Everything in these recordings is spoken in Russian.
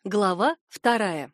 Глава 2.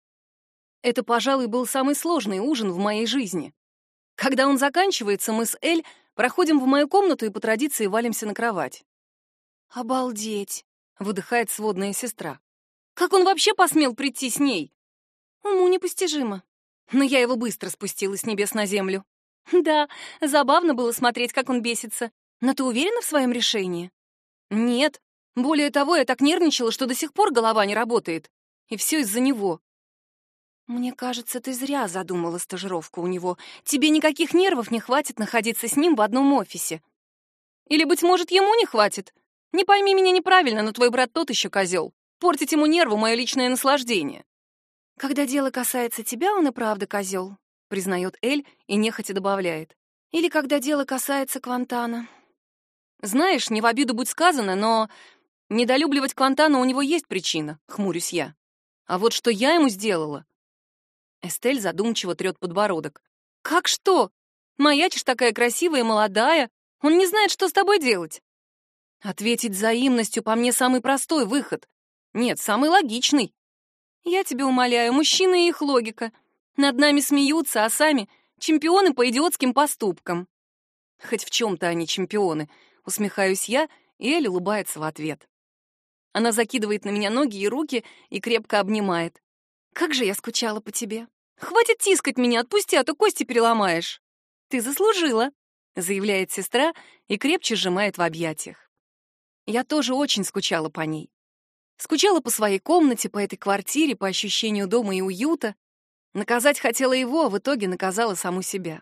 Это, пожалуй, был самый сложный ужин в моей жизни. Когда он заканчивается, мы с Эль проходим в мою комнату и по традиции валимся на кровать. «Обалдеть!» — выдыхает сводная сестра. «Как он вообще посмел прийти с ней?» «Уму непостижимо». Но я его быстро спустила с небес на землю. «Да, забавно было смотреть, как он бесится. Но ты уверена в своем решении?» «Нет. Более того, я так нервничала, что до сих пор голова не работает. И все из-за него». «Мне кажется, ты зря задумала стажировку у него. Тебе никаких нервов не хватит находиться с ним в одном офисе. Или, быть может, ему не хватит? Не пойми меня неправильно, но твой брат тот еще козел. Портить ему нервы — мое личное наслаждение». «Когда дело касается тебя, он и правда козел», — признает Эль и нехотя добавляет. «Или когда дело касается Квантана». «Знаешь, не в обиду будь сказано, но недолюбливать Квантана у него есть причина», — хмурюсь я. «А вот что я ему сделала?» Эстель задумчиво трет подбородок. «Как что? Маячишь такая красивая и молодая. Он не знает, что с тобой делать». Ответить взаимностью по мне самый простой выход. Нет, самый логичный. Я тебя умоляю, мужчины и их логика. Над нами смеются, а сами чемпионы по идиотским поступкам. Хоть в чем-то они чемпионы. Усмехаюсь я, и Эль улыбается в ответ. Она закидывает на меня ноги и руки и крепко обнимает. «Как же я скучала по тебе! Хватит тискать меня, отпусти, а то кости переломаешь!» «Ты заслужила!» — заявляет сестра и крепче сжимает в объятиях. Я тоже очень скучала по ней. Скучала по своей комнате, по этой квартире, по ощущению дома и уюта. Наказать хотела его, а в итоге наказала саму себя.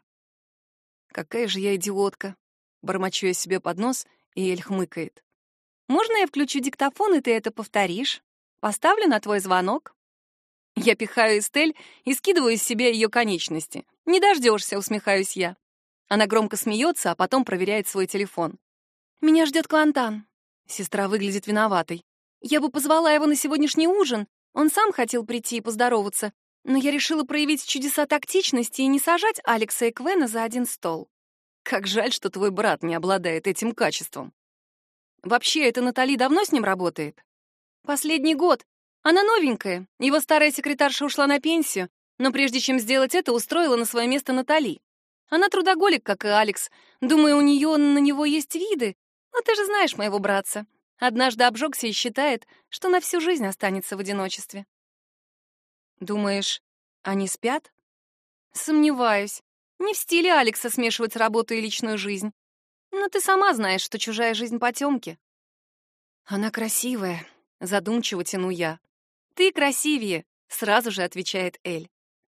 «Какая же я идиотка!» — бормочу я себе под нос, и Эль хмыкает. «Можно я включу диктофон, и ты это повторишь? Поставлю на твой звонок?» Я пихаю Эстель и скидываю из себя ее конечности. «Не дождешься», — усмехаюсь я. Она громко смеется, а потом проверяет свой телефон. «Меня ждет Квантан». Сестра выглядит виноватой. «Я бы позвала его на сегодняшний ужин. Он сам хотел прийти и поздороваться. Но я решила проявить чудеса тактичности и не сажать Алекса и Квена за один стол. Как жаль, что твой брат не обладает этим качеством. Вообще, эта Натали давно с ним работает?» «Последний год. Она новенькая. Его старая секретарша ушла на пенсию, но прежде чем сделать это, устроила на свое место Натали. Она трудоголик, как и Алекс. Думаю, у нее на него есть виды. Но ты же знаешь моего братца. Однажды обжегся и считает, что на всю жизнь останется в одиночестве». «Думаешь, они спят?» «Сомневаюсь. Не в стиле Алекса смешивать работу и личную жизнь. Но ты сама знаешь, что чужая жизнь потемки». «Она красивая», — задумчиво тяну я. «Ты красивее», — сразу же отвечает Эль.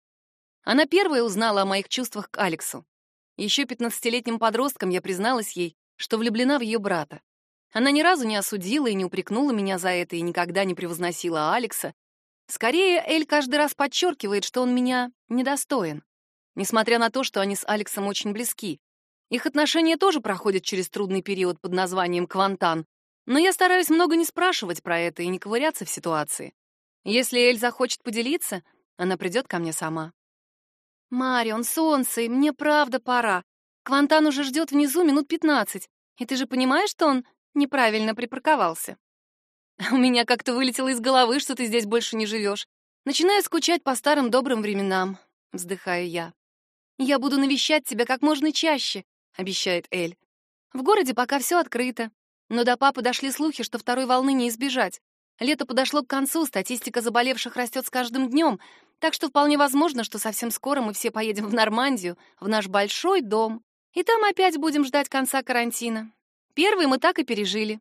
Она первая узнала о моих чувствах к Алексу. Еще 15-летним подростком я призналась ей, что влюблена в ее брата. Она ни разу не осудила и не упрекнула меня за это и никогда не превозносила Алекса. Скорее, Эль каждый раз подчеркивает, что он меня недостоин. Несмотря на то, что они с Алексом очень близки. Их отношения тоже проходят через трудный период под названием «Квантан», но я стараюсь много не спрашивать про это и не ковыряться в ситуации. Если Эль захочет поделиться, она придет ко мне сама. «Марион, солнце, мне правда пора. Квантан уже ждет внизу минут 15, и ты же понимаешь, что он неправильно припарковался?» «У меня как-то вылетело из головы, что ты здесь больше не живешь. Начинаю скучать по старым добрым временам», — вздыхаю я. «Я буду навещать тебя как можно чаще», — обещает Эль. «В городе пока все открыто, но до папы дошли слухи, что второй волны не избежать. Лето подошло к концу, статистика заболевших растет с каждым днем, так что вполне возможно, что совсем скоро мы все поедем в Нормандию, в наш большой дом, и там опять будем ждать конца карантина. Первый мы так и пережили».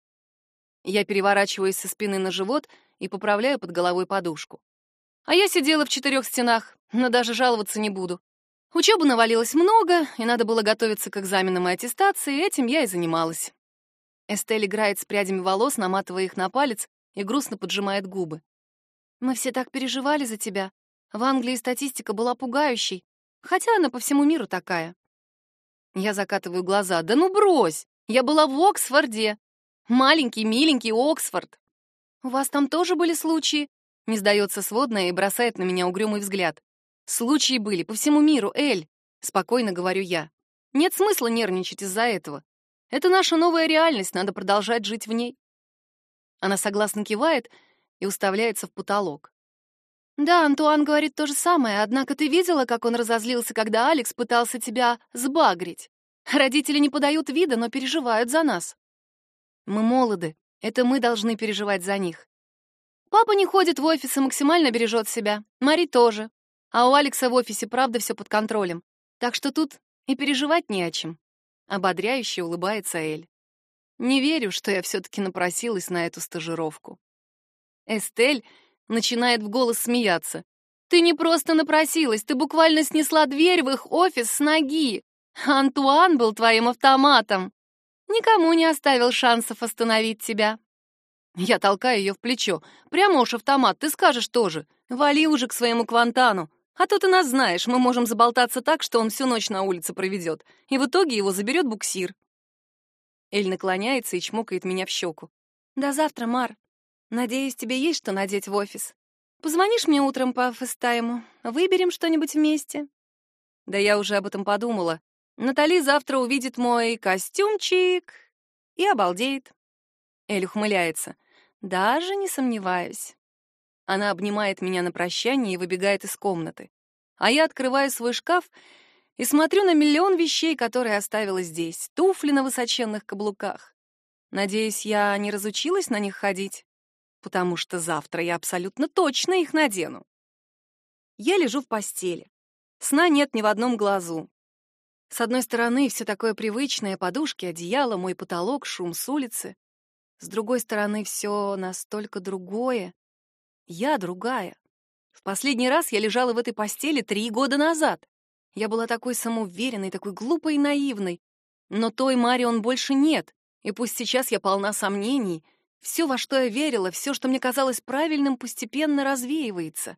Я переворачиваюсь со спины на живот и поправляю под головой подушку. А я сидела в 4 стенах, но даже жаловаться не буду. Учебы навалилось много, и надо было готовиться к экзаменам и аттестации, этим я и занималась. Эстель играет с прядями волос, наматывая их на палец, и грустно поджимает губы. «Мы все так переживали за тебя. В Англии статистика была пугающей, хотя она по всему миру такая». Я закатываю глаза. «Да ну брось! Я была в Оксфорде! Маленький, миленький Оксфорд!» «У вас там тоже были случаи?» Не сдается сводная и бросает на меня угрюмый взгляд. «Случаи были по всему миру, Эль!» Спокойно говорю я. «Нет смысла нервничать из-за этого. Это наша новая реальность, надо продолжать жить в ней». Она согласно кивает, и уставляется в потолок. «Да, Антуан говорит то же самое, однако ты видела, как он разозлился, когда Алекс пытался тебя сбагрить? Родители не подают вида, но переживают за нас. Мы молоды, это мы должны переживать за них. Папа не ходит в офис и максимально бережет себя, Мари тоже. А у Алекса в офисе правда все под контролем, так что тут и переживать не о чем». Ободряюще улыбается Эль. Не верю, что я все-таки напросилась на эту стажировку. Эстель начинает в голос смеяться. «Ты не просто напросилась, ты буквально снесла дверь в их офис с ноги. Антуан был твоим автоматом. Никому не оставил шансов остановить тебя». Я толкаю ее в плечо. «Прямо уж автомат, ты скажешь тоже. Вали уже к своему Квантану. А то ты нас знаешь, мы можем заболтаться так, что он всю ночь на улице проведет, и в итоге его заберет буксир». Эль наклоняется и чмокает меня в щеку. «До завтра, Мар. Надеюсь, тебе есть что надеть в офис. Позвонишь мне утром по фэстайму? Выберем что-нибудь вместе». Да я уже об этом подумала. Натали завтра увидит мой костюмчик и обалдеет. Эль ухмыляется. «Даже не сомневаюсь». Она обнимает меня на прощание и выбегает из комнаты. А я открываю свой шкаф и смотрю на миллион вещей, которые оставила здесь. Туфли на высоченных каблуках. Надеюсь, я не разучилась на них ходить, потому что завтра я абсолютно точно их надену. Я лежу в постели. Сна нет ни в одном глазу. С одной стороны, все такое привычное: подушки, одеяло, мой потолок, шум с улицы. С другой стороны, все настолько другое. Я другая. В последний раз я лежала в этой постели 3 года назад. Я была такой самоуверенной, такой глупой и наивной. Но той Марион больше нет, и пусть сейчас я полна сомнений, все, во что я верила, все, что мне казалось правильным, постепенно развеивается.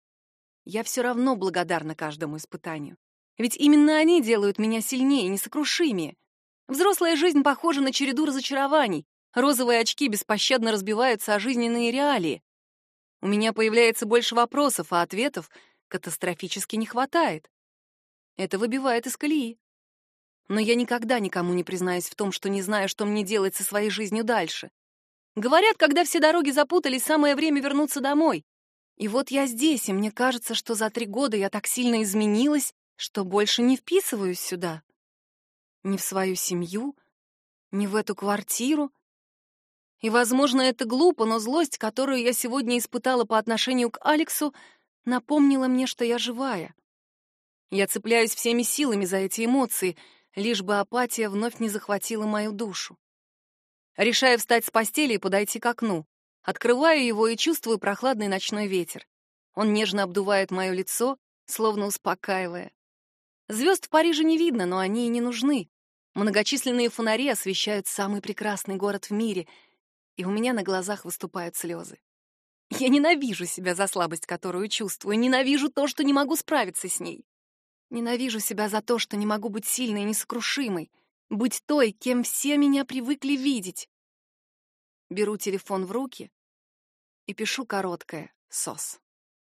Я все равно благодарна каждому испытанию. Ведь именно они делают меня сильнее, несокрушимее. Взрослая жизнь похожа на череду разочарований. Розовые очки беспощадно разбиваются о жизненные реалии. У меня появляется больше вопросов, а ответов катастрофически не хватает. Это выбивает из колеи. Но я никогда никому не признаюсь в том, что не знаю, что мне делать со своей жизнью дальше. Говорят, когда все дороги запутались, самое время вернуться домой. И вот я здесь, и мне кажется, что за 3 года я так сильно изменилась, что больше не вписываюсь сюда. Ни в свою семью, ни в эту квартиру. И, возможно, это глупо, но злость, которую я сегодня испытала по отношению к Алексу, напомнила мне, что я живая. Я цепляюсь всеми силами за эти эмоции, лишь бы апатия вновь не захватила мою душу. Решаю встать с постели и подойти к окну. Открываю его и чувствую прохладный ночной ветер. Он нежно обдувает мое лицо, словно успокаивая. Звезд в Париже не видно, но они и не нужны. Многочисленные фонари освещают самый прекрасный город в мире, и у меня на глазах выступают слезы. Я ненавижу себя за слабость, которую чувствую, ненавижу то, что не могу справиться с ней. Ненавижу себя за то, что не могу быть сильной и несокрушимой, быть той, кем все меня привыкли видеть. Беру телефон в руки и пишу короткое «СОС».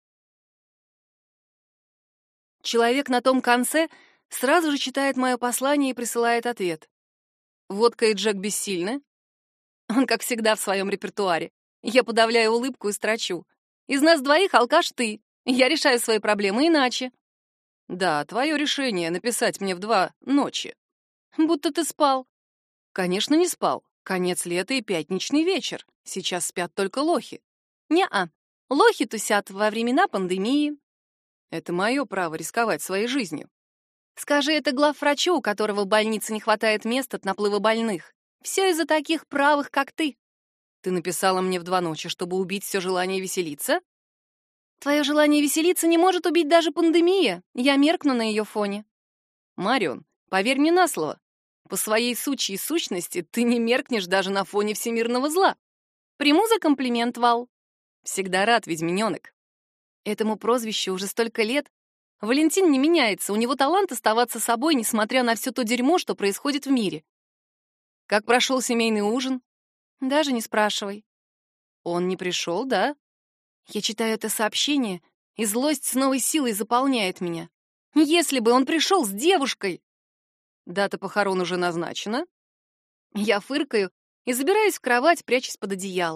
Человек на том конце сразу же читает мое послание и присылает ответ. «Водка и Джек бессильны». Он, как всегда, в своем репертуаре. Я подавляю улыбку и строчу. «Из нас двоих алкаш ты. Я решаю свои проблемы иначе». «Да, твое решение написать мне в 2 ночи». «Будто ты спал». «Конечно, не спал. Конец лета и пятничный вечер. Сейчас спят только лохи». «Не-а. Лохи тусят во времена пандемии». «Это мое право рисковать своей жизнью». «Скажи это главврачу, у которого в больнице не хватает мест от наплыва больных. Все из-за таких правых, как ты». «Ты написала мне в 2 ночи, чтобы убить все желание веселиться?» «Твое желание веселиться не может убить даже пандемия. Я меркну на ее фоне». «Марион, поверь мне на слово. По своей сучьей сущности ты не меркнешь даже на фоне всемирного зла». «Приму за комплимент, Вал». «Всегда рад, ведьминенок». Этому прозвищу уже столько лет. Валентин не меняется, у него талант оставаться собой, несмотря на все то дерьмо, что происходит в мире. Как прошел семейный ужин? Даже не спрашивай. Он не пришел, да? Я читаю это сообщение, и злость с новой силой заполняет меня. Если бы он пришел с девушкой! Дата похорон уже назначена. Я фыркаю и забираюсь в кровать, прячась под одеяло.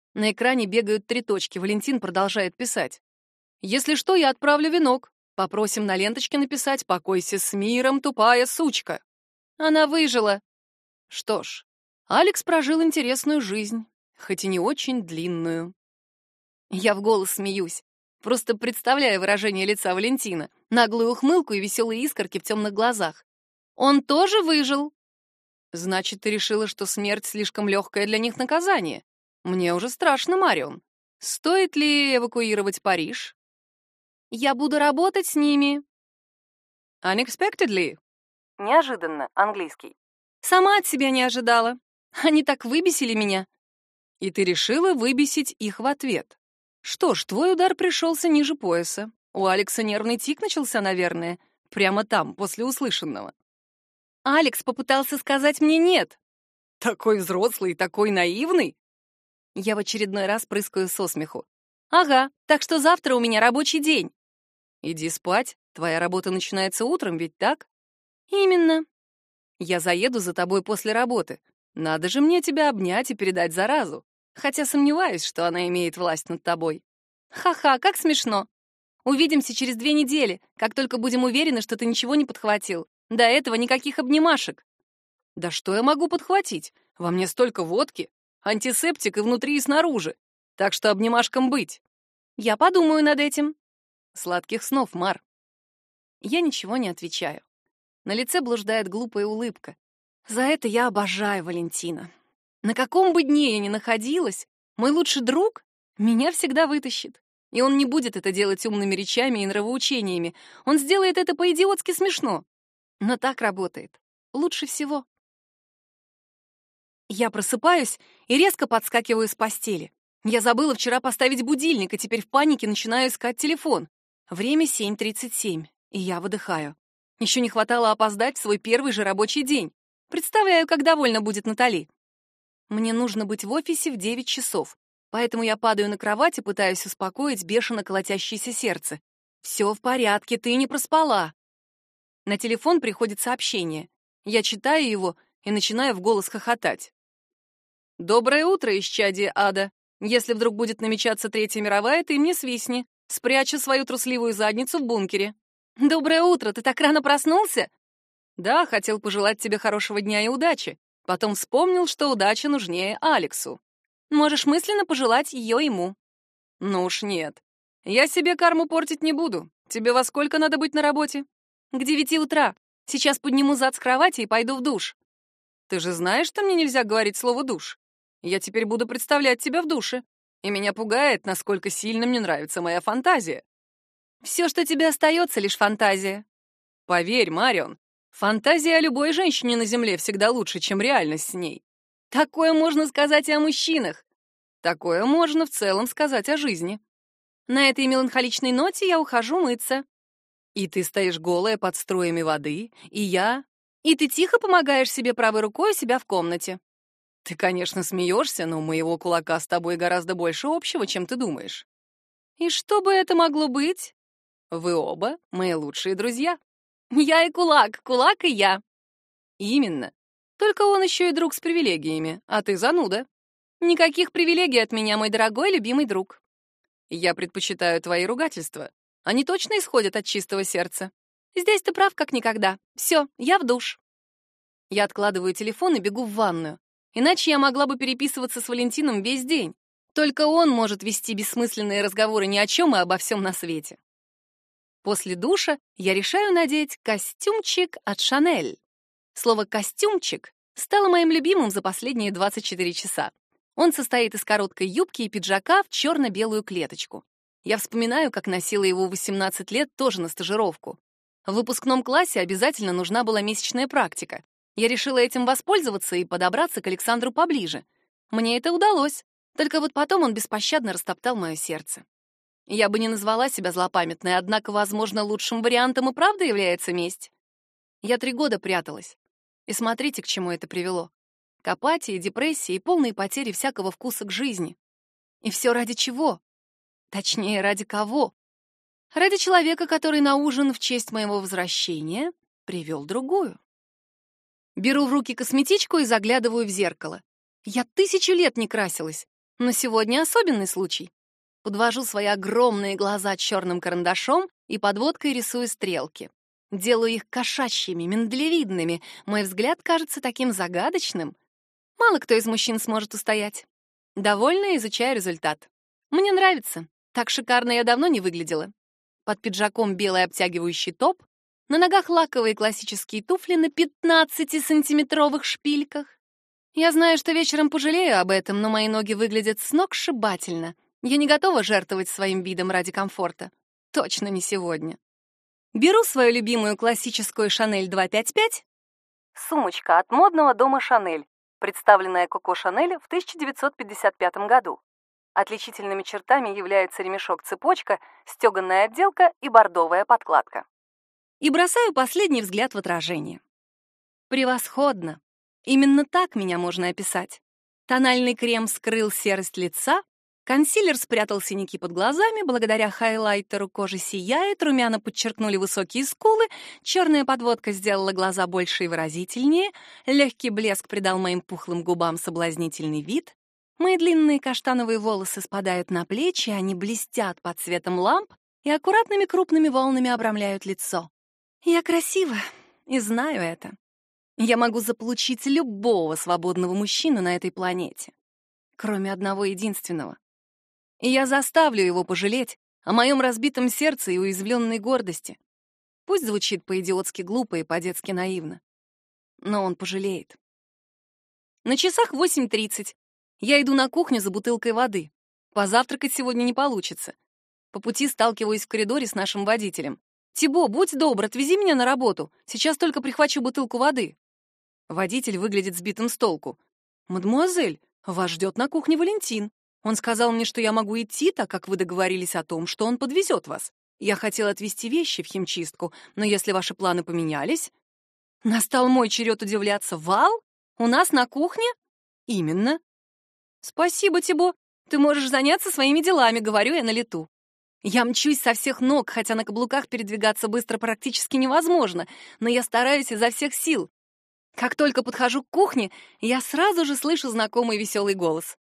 На экране бегают 3 точки. Валентин продолжает писать. «Если что, я отправлю венок. Попросим на ленточке написать «Покойся с миром, тупая сучка». Она выжила. Что ж, Алекс прожил интересную жизнь, хоть и не очень длинную». Я в голос смеюсь, просто представляя выражение лица Валентина, наглую ухмылку и веселые искорки в темных глазах. «Он тоже выжил?» «Значит, ты решила, что смерть слишком легкое для них наказание? Мне уже страшно, Марион. Стоит ли эвакуировать Париж?» «Я буду работать с ними». «Unexpectedly». Неожиданно, английский. «Сама от себя не ожидала. Они так выбесили меня». «И ты решила выбесить их в ответ. Что ж, твой удар пришелся ниже пояса. У Алекса нервный тик начался, наверное, прямо там, после услышанного». «Алекс попытался сказать мне «нет». Такой взрослый, такой наивный. Я в очередной раз прыскаю со смеху. «Ага, так что завтра у меня рабочий день». «Иди спать, твоя работа начинается утром, ведь так?» «Именно». «Я заеду за тобой после работы. Надо же мне тебя обнять и передать заразу, хотя сомневаюсь, что она имеет власть над тобой». «Ха-ха, как смешно. Увидимся через 2 недели, как только будем уверены, что ты ничего не подхватил. До этого никаких обнимашек». «Да что я могу подхватить? Во мне столько водки. Антисептик и внутри, и снаружи. Так что обнимашкам быть». «Я подумаю над этим». «Сладких снов, Мар». Я ничего не отвечаю. На лице блуждает глупая улыбка. За это я обожаю Валентина. На каком бы дне я ни находилась, мой лучший друг меня всегда вытащит. И он не будет это делать умными речами и нравоучениями. Он сделает это по-идиотски смешно. Но так работает. Лучше всего. Я просыпаюсь и резко подскакиваю с постели. Я забыла вчера поставить будильник, и теперь в панике начинаю искать телефон. Время 7:37, и я выдыхаю. Еще не хватало опоздать в свой первый же рабочий день. Представляю, как довольна будет Натали. Мне нужно быть в офисе в 9 часов, поэтому я падаю на кровать и пытаюсь успокоить бешено колотящееся сердце. «Все в порядке, ты не проспала». На телефон приходит сообщение. Я читаю его и начинаю в голос хохотать. «Доброе утро, исчадие ада. Если вдруг будет намечаться Третья мировая, ты мне свистни. Спрячу свою трусливую задницу в бункере». «Доброе утро, ты так рано проснулся?» «Да, хотел пожелать тебе хорошего дня и удачи. Потом вспомнил, что удача нужнее Алексу». «Можешь мысленно пожелать ее ему». «Ну уж нет. Я себе карму портить не буду. Тебе во сколько надо быть на работе?» «К 9 утра. Сейчас подниму зад с кровати и пойду в душ». «Ты же знаешь, что мне нельзя говорить слово «душ»? Я теперь буду представлять тебя в душе. И меня пугает, насколько сильно мне нравится моя фантазия». «Все, что тебе остается, лишь фантазия». «Поверь, Марион, фантазия о любой женщине на Земле всегда лучше, чем реальность с ней». «Такое можно сказать и о мужчинах». «Такое можно в целом сказать о жизни». На этой меланхоличной ноте я ухожу мыться. И ты стоишь голая под струями воды, и я... И ты тихо помогаешь себе правой рукой у себя в комнате. Ты, конечно, смеешься, но у моего кулака с тобой гораздо больше общего, чем ты думаешь. И что бы это могло быть? Вы оба мои лучшие друзья. Я и кулак, кулак и я. Именно. Только он еще и друг с привилегиями, а ты зануда. Никаких привилегий от меня, мой дорогой любимый друг. Я предпочитаю твои ругательства. Они точно исходят от чистого сердца. Здесь ты прав как никогда. Все, я в душ. Я откладываю телефон и бегу в ванную. Иначе я могла бы переписываться с Валентином весь день. Только он может вести бессмысленные разговоры ни о чем и обо всем на свете. После душа я решаю надеть костюмчик от Шанель. Слово «костюмчик» стало моим любимым за последние 24 часа. Он состоит из короткой юбки и пиджака в черно-белую клеточку. Я вспоминаю, как носила его в 18 лет тоже на стажировку. В выпускном классе обязательно нужна была месячная практика. Я решила этим воспользоваться и подобраться к Александру поближе. Мне это удалось, только вот потом он беспощадно растоптал мое сердце. Я бы не назвала себя злопамятной, однако, возможно, лучшим вариантом и правда является месть. Я 3 года пряталась. И смотрите, к чему это привело. К апатии, депрессии и полной потере всякого вкуса к жизни. И все ради чего? Точнее, ради кого? Ради человека, который на ужин в честь моего возвращения привел другую. Беру в руки косметичку и заглядываю в зеркало. Я 1000 лет не красилась. Но сегодня особенный случай. Подвожу свои огромные глаза черным карандашом и подводкой рисую стрелки. Делаю их кошачьими, миндалевидными. Мой взгляд кажется таким загадочным. Мало кто из мужчин сможет устоять. Довольно изучаю результат. Мне нравится. Так шикарно я давно не выглядела. Под пиджаком белый обтягивающий топ, на ногах лаковые классические туфли на 15-сантиметровых шпильках. Я знаю, что вечером пожалею об этом, но мои ноги выглядят сногсшибательно. Я не готова жертвовать своим видом ради комфорта. Точно не сегодня. Беру свою любимую классическую Шанель 255. Сумочка от модного дома Шанель, представленная Коко Шанель в 1955 году. Отличительными чертами являются ремешок-цепочка, стеганая отделка и бордовая подкладка. И бросаю последний взгляд в отражение. Превосходно. Именно так меня можно описать. Тональный крем скрыл серость лица, консилер спрятал синяки под глазами, благодаря хайлайтеру кожа сияет, румяна подчеркнули высокие скулы, черная подводка сделала глаза больше и выразительнее, легкий блеск придал моим пухлым губам соблазнительный вид, мои длинные каштановые волосы спадают на плечи, они блестят под светом ламп и аккуратными крупными волнами обрамляют лицо. Я красива и знаю это. Я могу заполучить любого свободного мужчину на этой планете, кроме одного единственного. И я заставлю его пожалеть о моем разбитом сердце и уязвленной гордости. Пусть звучит по-идиотски глупо и по-детски наивно, но он пожалеет. На часах 8:30. Я иду на кухню за бутылкой воды. Позавтракать сегодня не получится. По пути сталкиваюсь в коридоре с нашим водителем. «Тибо, будь добр, отвези меня на работу. Сейчас только прихвачу бутылку воды». Водитель выглядит сбитым с толку. «Мадемуазель, вас ждет на кухне Валентин. Он сказал мне, что я могу идти, так как вы договорились о том, что он подвезет вас. Я хотел отвезти вещи в химчистку, но если ваши планы поменялись...» Настал мой черед удивляться. «Вал? У нас на кухне?» «Именно». «Спасибо, Тибо. Ты можешь заняться своими делами», — говорю я на лету. Я мчусь со всех ног, хотя на каблуках передвигаться быстро практически невозможно, но я стараюсь изо всех сил. Как только подхожу к кухне, я сразу же слышу знакомый веселый голос.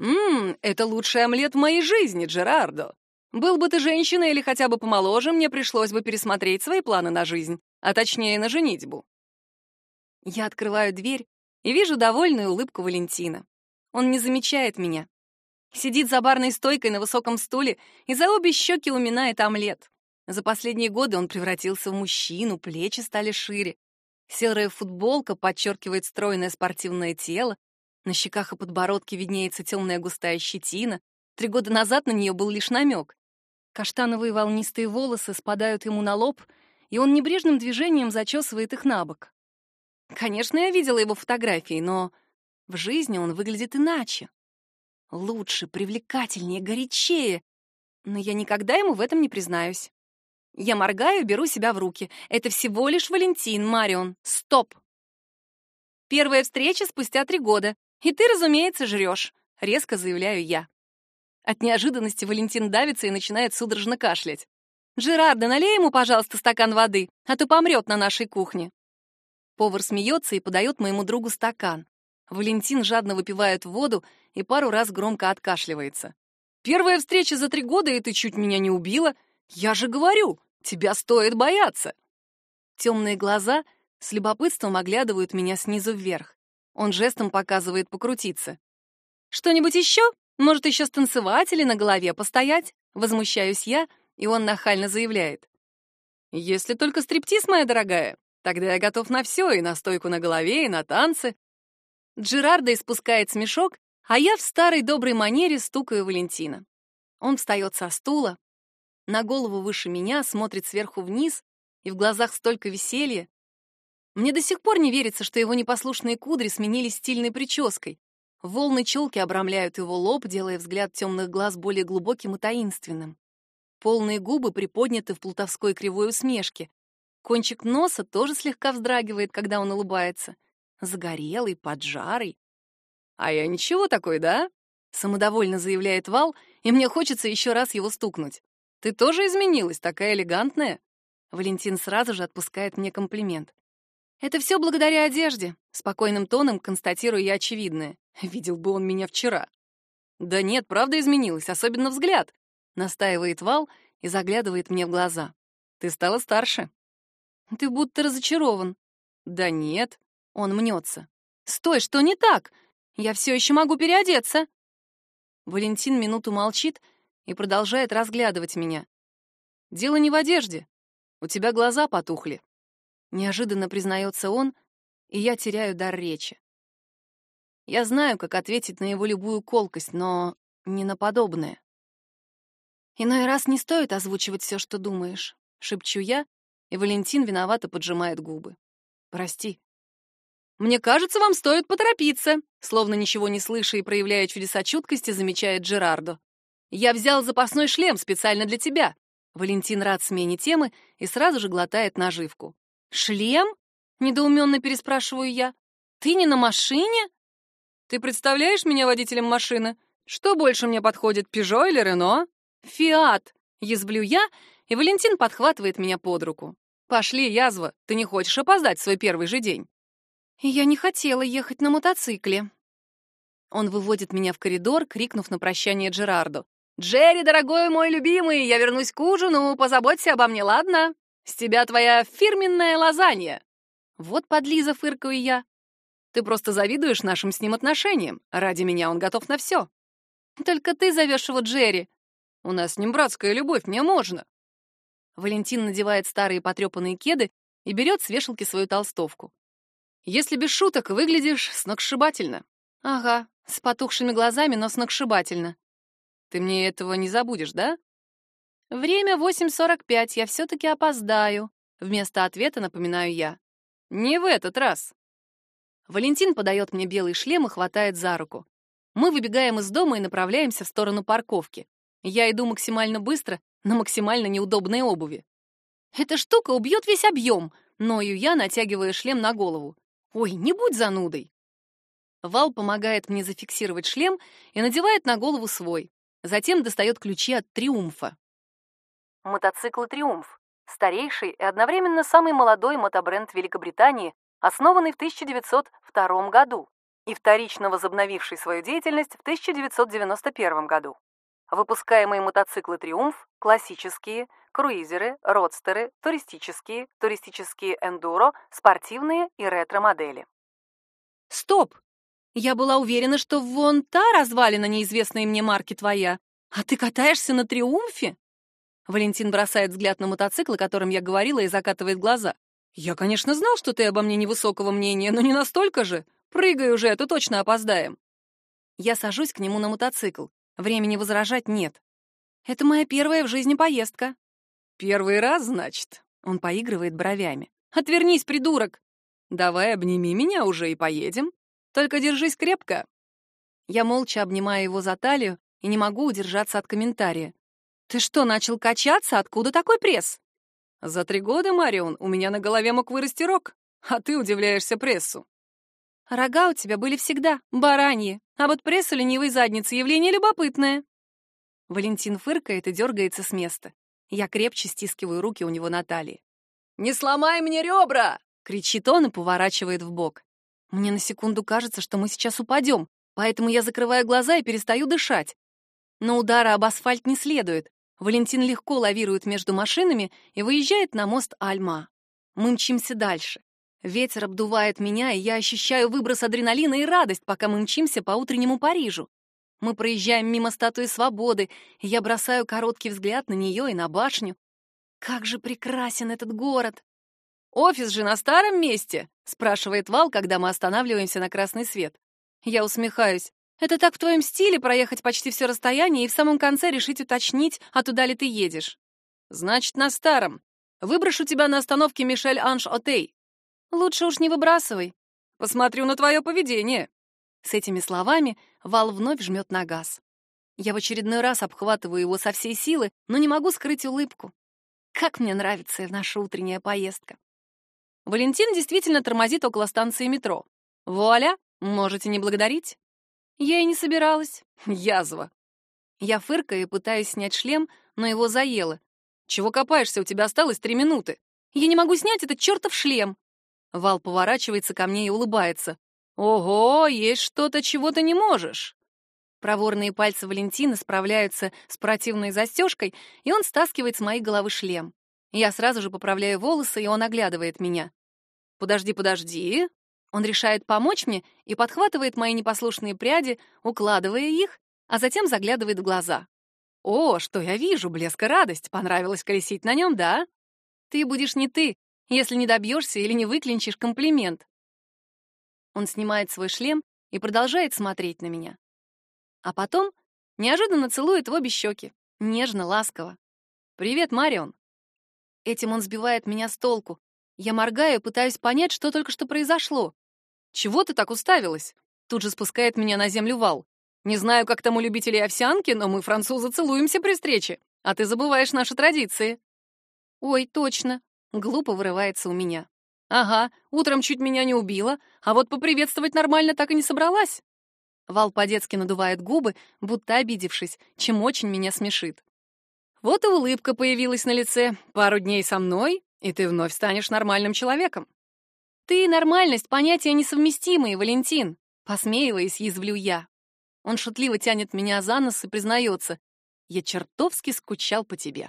Это лучший омлет в моей жизни, Джерардо. Был бы ты женщиной или хотя бы помоложе, мне пришлось бы пересмотреть свои планы на жизнь, а точнее на женитьбу». Я открываю дверь и вижу довольную улыбку Валентина. Он не замечает меня. Сидит за барной стойкой на высоком стуле и за обе щеки уминает омлет. За последние годы он превратился в мужчину, плечи стали шире. Серая футболка подчеркивает стройное спортивное тело, на щеках и подбородке виднеется темная густая щетина. 3 года назад на нее был лишь намек. Каштановые волнистые волосы спадают ему на лоб, и он небрежным движением зачесывает их на бок. Конечно, я видела его фотографии, но в жизни он выглядит иначе. Лучше, привлекательнее, горячее. Но я никогда ему в этом не признаюсь. Я моргаю, беру себя в руки. Это всего лишь Валентин, Марион. Стоп! Первая встреча спустя 3 года. И ты, разумеется, жрешь. Резко заявляю я. От неожиданности Валентин давится и начинает судорожно кашлять. «Жерардо, налей ему, пожалуйста, стакан воды, а то помрет на нашей кухне». Повар смеется и подает моему другу стакан. Валентин жадно выпивает воду и пару раз громко откашливается. «Первая встреча за 3 года, и ты чуть меня не убила. Я же говорю, тебя стоит бояться». Темные глаза с любопытством оглядывают меня снизу вверх. Он жестом показывает покрутиться. «Что-нибудь еще? Может, еще станцевать или на голове постоять?» Возмущаюсь я, и он нахально заявляет. «Если только стриптиз, моя дорогая, тогда я готов на все, и на стойку на голове, и на танцы». Джерардо испускает смешок, а я в старой доброй манере стукаю Валентина. Он встает со стула, на голову выше меня, смотрит сверху вниз, и в глазах столько веселья. Мне до сих пор не верится, что его непослушные кудри сменились стильной прической. Волны челки обрамляют его лоб, делая взгляд темных глаз более глубоким и таинственным. Полные губы приподняты в плутовской кривой усмешке. Кончик носа тоже слегка вздрагивает, когда он улыбается. Загорелый, поджарый. «А я ничего такой, да?» — самодовольно заявляет Вал, и мне хочется еще раз его стукнуть. «Ты тоже изменилась, такая элегантная». Валентин сразу же отпускает мне комплимент. «Это все благодаря одежде», — спокойным тоном констатирую я очевидное. Видел бы он меня вчера. Да нет, правда изменилась, особенно взгляд. Настаивает Вал и заглядывает мне в глаза. Ты стала старше. Ты будто разочарован. Да нет. Он мнется. Стой, что не так? Я все еще могу переодеться. Валентин минуту молчит и продолжает разглядывать меня. Дело не в одежде. У тебя глаза потухли. Неожиданно признается он, и я теряю дар речи. Я знаю, как ответить на его любую колкость, но не на подобное. Иной раз не стоит озвучивать все, что думаешь, шепчу я, и Валентин виновато поджимает губы. Прости. Мне кажется, вам стоит поторопиться, словно ничего не слыша и проявляя чудеса чуткости, замечает Джерардо. Я взял запасной шлем специально для тебя. Валентин рад смене темы и сразу же глотает наживку. Шлем? Недоуменно переспрашиваю я. Ты не на машине? Ты представляешь меня водителем машины? Что больше мне подходит, Пежо или Рено? Фиат. Язвлю я, и Валентин подхватывает меня под руку. Пошли, язва, ты не хочешь опоздать в свой первый же день? Я не хотела ехать на мотоцикле. Он выводит меня в коридор, крикнув на прощание Джерарду. «Джерри, дорогой мой любимый, я вернусь к ужину, позаботься обо мне, ладно? С тебя твоя фирменная лазанья». Вот подлиза, фыркаю я. Ты просто завидуешь нашим с ним отношениям. Ради меня он готов на все. Только ты зовешь его Джерри. У нас с ним братская любовь, мне можно. Валентин надевает старые потрепанные кеды и берет с вешалки свою толстовку. Если без шуток, выглядишь сногсшибательно. Ага, с потухшими глазами, но сногсшибательно. Ты мне этого не забудешь, да? Время 8:45, я все-таки опоздаю. Вместо ответа напоминаю я. Не в этот раз. Валентин подает мне белый шлем и хватает за руку. Мы выбегаем из дома и направляемся в сторону парковки. Я иду максимально быстро, на максимально неудобной обуви. Эта штука убьет весь объем, ною я, натягивая шлем на голову. Ой, не будь занудой. Вал помогает мне зафиксировать шлем и надевает на голову свой. Затем достает ключи от Триумфа. Мотоциклы Триумф. Старейший и одновременно самый молодой мотобренд Великобритании, основанный в 1902 году и вторично возобновивший свою деятельность в 1991 году. Выпускаемые мотоциклы Триумф — классические, круизеры, родстеры, туристические эндуро, спортивные и ретро-модели. Стоп! Я была уверена, что вон та развалина неизвестной мне марки твоя. А ты катаешься на Триумфе? Валентин бросает взгляд на мотоцикл, о котором я говорила, и закатывает глаза. Я, конечно, знал, что ты обо мне невысокого мнения, но не настолько же. Прыгай уже, а то точно опоздаем. Я сажусь к нему на мотоцикл. Времени возражать нет. Это моя первая в жизни поездка. Первый раз, значит? Он поигрывает бровями. Отвернись, придурок. Давай обними меня уже и поедем. Только держись крепко. Я молча обнимаю его за талию и не могу удержаться от комментария. Ты что, начал качаться? Откуда такой пресс? За 3 года, Марион, у меня на голове мог вырасти рог, а ты удивляешься прессу. Рога у тебя были всегда, бараньи, а вот пресс у ленивой задницы — явление любопытное. Валентин фыркает и дергается с места. Я крепче стискиваю руки у него на талии. «Не сломай мне ребра!» — кричит он и поворачивает в бок. Мне на секунду кажется, что мы сейчас упадем, поэтому я закрываю глаза и перестаю дышать. Но удара об асфальт не следует. Валентин легко лавирует между машинами и выезжает на мост Альма. Мы мчимся дальше. Ветер обдувает меня, и я ощущаю выброс адреналина и радость, пока мы мчимся по утреннему Парижу. Мы проезжаем мимо статуи Свободы, и я бросаю короткий взгляд на нее и на башню. Как же прекрасен этот город! «Офис же на старом месте?» — спрашивает Вал, когда мы останавливаемся на красный свет. Я усмехаюсь. «Это так в твоем стиле проехать почти все расстояние и в самом конце решить уточнить, а туда ли ты едешь?» «Значит, на старом. Выброшу тебя на остановке Мишель-Анж-Отей». «Лучше уж не выбрасывай. Посмотрю на твое поведение». С этими словами Вал вновь жмет на газ. Я в очередной раз обхватываю его со всей силы, но не могу скрыть улыбку. Как мне нравится наша утренняя поездка. Валентин действительно тормозит около станции метро. Вуаля, можете не благодарить. Я и не собиралась. Язва. Я фыркаю и пытаюсь снять шлем, но его заело. Чего копаешься, у тебя осталось 3 минуты. Я не могу снять этот чертов шлем. Вал поворачивается ко мне и улыбается. Ого, есть что-то, чего ты не можешь. Проворные пальцы Валентины справляются с противной застежкой, и он стаскивает с моей головы шлем. Я сразу же поправляю волосы, и он оглядывает меня. «Подожди, подожди». Он решает помочь мне и подхватывает мои непослушные пряди, укладывая их, а затем заглядывает в глаза. «О, что я вижу, блеск и радость. Понравилось колесить на нем, да? Ты будешь не ты, если не добьешься или не выклинчишь комплимент». Он снимает свой шлем и продолжает смотреть на меня. А потом неожиданно целует в обе щеки, нежно, ласково. «Привет, Марион». Этим он сбивает меня с толку. Я моргаю, пытаюсь понять, что только что произошло. «Чего ты так уставилась?» Тут же спускает меня на землю Вал. «Не знаю, как там у любителей овсянки, но мы, французы, целуемся при встрече, а ты забываешь наши традиции». «Ой, точно», — глупо вырывается у меня. «Ага, утром чуть меня не убила, а вот поприветствовать нормально так и не собралась». Вал по-детски надувает губы, будто обидевшись, чем очень меня смешит. Вот и улыбка появилась на лице. Пару дней со мной, и ты вновь станешь нормальным человеком. Ты и нормальность — понятия несовместимые, Валентин. Посмеиваясь, язвлю я. Он шутливо тянет меня за нос и признается: я чертовски скучал по тебе.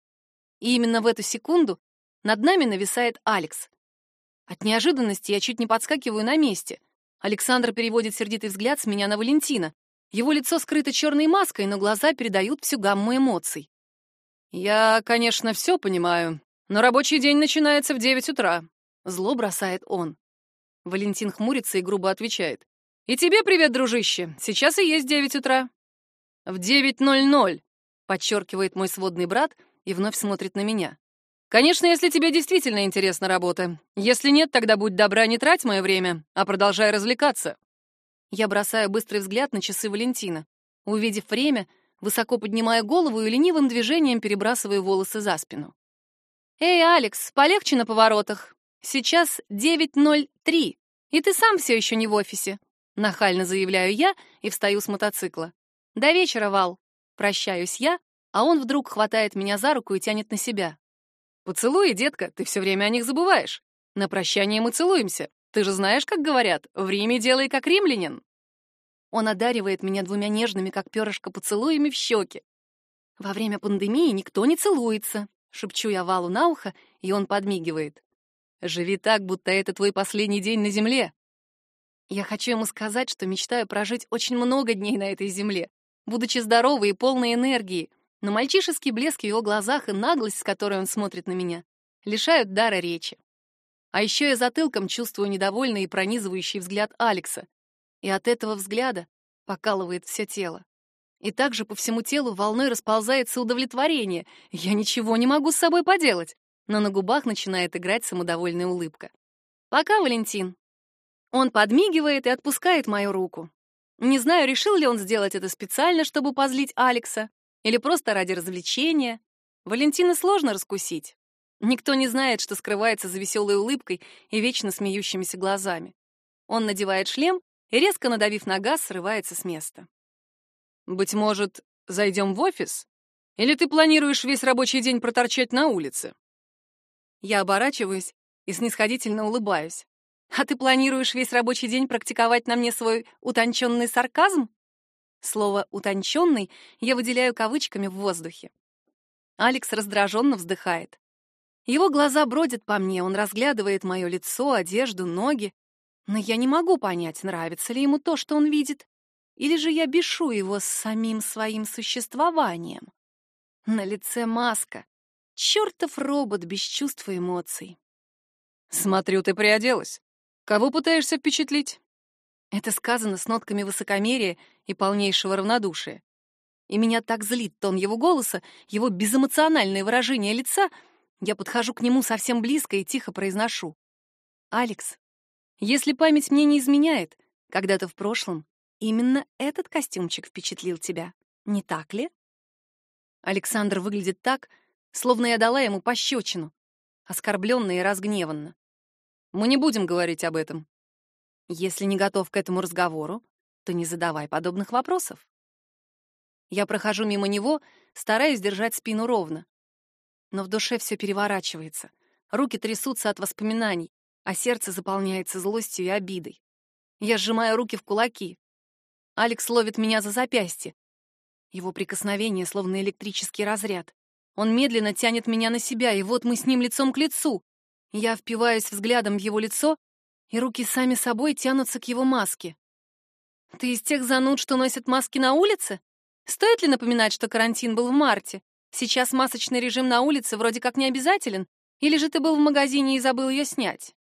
И именно в эту секунду над нами нависает Алекс. От неожиданности я чуть не подскакиваю на месте. Александр переводит сердитый взгляд с меня на Валентина. Его лицо скрыто черной маской, но глаза передают всю гамму эмоций. «Я, конечно, все понимаю, но рабочий день начинается в 9 утра», — зло бросает он. Валентин хмурится и грубо отвечает: «И тебе привет, дружище, сейчас и есть 9 утра». «В 9:00», — подчеркивает мой сводный брат и вновь смотрит на меня. «Конечно, если тебе действительно интересна работа. Если нет, тогда будь добра, не трать мое время, а продолжай развлекаться». Я бросаю быстрый взгляд на часы Валентина. Увидев время, высоко поднимаю голову и ленивым движением перебрасываю волосы за спину. «Эй, Алекс, полегче на поворотах. Сейчас 9:03, и ты сам все еще не в офисе», — нахально заявляю я и встаю с мотоцикла. «До вечера, Вал». Прощаюсь я, а он вдруг хватает меня за руку и тянет на себя. «Поцелуй, детка, ты все время о них забываешь. На прощание мы целуемся. Ты же знаешь, как говорят, в Риме делай как римлянин». Он одаривает меня двумя нежными, как перышко, поцелуями в щеки. «Во время пандемии никто не целуется», — шепчу я Валу на ухо, и он подмигивает. «Живи так, будто это твой последний день на земле». Я хочу ему сказать, что мечтаю прожить очень много дней на этой земле, будучи здоровой и полной энергии, но мальчишеский блеск в его глазах и наглость, с которой он смотрит на меня, лишают дара речи. А еще я затылком чувствую недовольный и пронизывающий взгляд Алекса, и от этого взгляда покалывает все тело. И также по всему телу волной расползается удовлетворение. Я ничего не могу с собой поделать, но на губах начинает играть самодовольная улыбка. «Пока, Валентин». Он подмигивает и отпускает мою руку. Не знаю, решил ли он сделать это специально, чтобы позлить Алекса, или просто ради развлечения. Валентина сложно раскусить. Никто не знает, что скрывается за веселой улыбкой и вечно смеющимися глазами. Он надевает шлем и, резко надавив на газ, срывается с места. «Быть может, зайдем в офис? Или ты планируешь весь рабочий день проторчать на улице?» Я оборачиваюсь и снисходительно улыбаюсь. «А ты планируешь весь рабочий день практиковать на мне свой утонченный сарказм?» Слово «утонченный» я выделяю кавычками в воздухе. Алекс раздраженно вздыхает. Его глаза бродят по мне, он разглядывает мое лицо, одежду, ноги. Но я не могу понять, нравится ли ему то, что он видит, или же я бешу его с самим своим существованием. На лице маска. Чёртов робот без чувств и эмоций. «Смотрю, ты приоделась. Кого пытаешься впечатлить?» Это сказано с нотками высокомерия и полнейшего равнодушия. И меня так злит тон его голоса, его безэмоциональное выражение лица. Я подхожу к нему совсем близко и тихо произношу: «Алекс, если память мне не изменяет, когда-то в прошлом именно этот костюмчик впечатлил тебя, не так ли?» Александр выглядит так, словно я дала ему пощечину, оскорбленно и разгневанно. «Мы не будем говорить об этом». «Если не готов к этому разговору, то не задавай подобных вопросов». Я прохожу мимо него, стараясь держать спину ровно. Но в душе все переворачивается. Руки трясутся от воспоминаний, а сердце заполняется злостью и обидой. Я сжимаю руки в кулаки. Алекс ловит меня за запястье. Его прикосновение словно электрический разряд. Он медленно тянет меня на себя, и вот мы с ним лицом к лицу. Я впиваюсь взглядом в его лицо, и руки сами собой тянутся к его маске. «Ты из тех зануд, что носят маски на улице? Стоит ли напоминать, что карантин был в марте? Сейчас масочный режим на улице вроде как не обязателен, или же ты был в магазине и забыл ее снять?»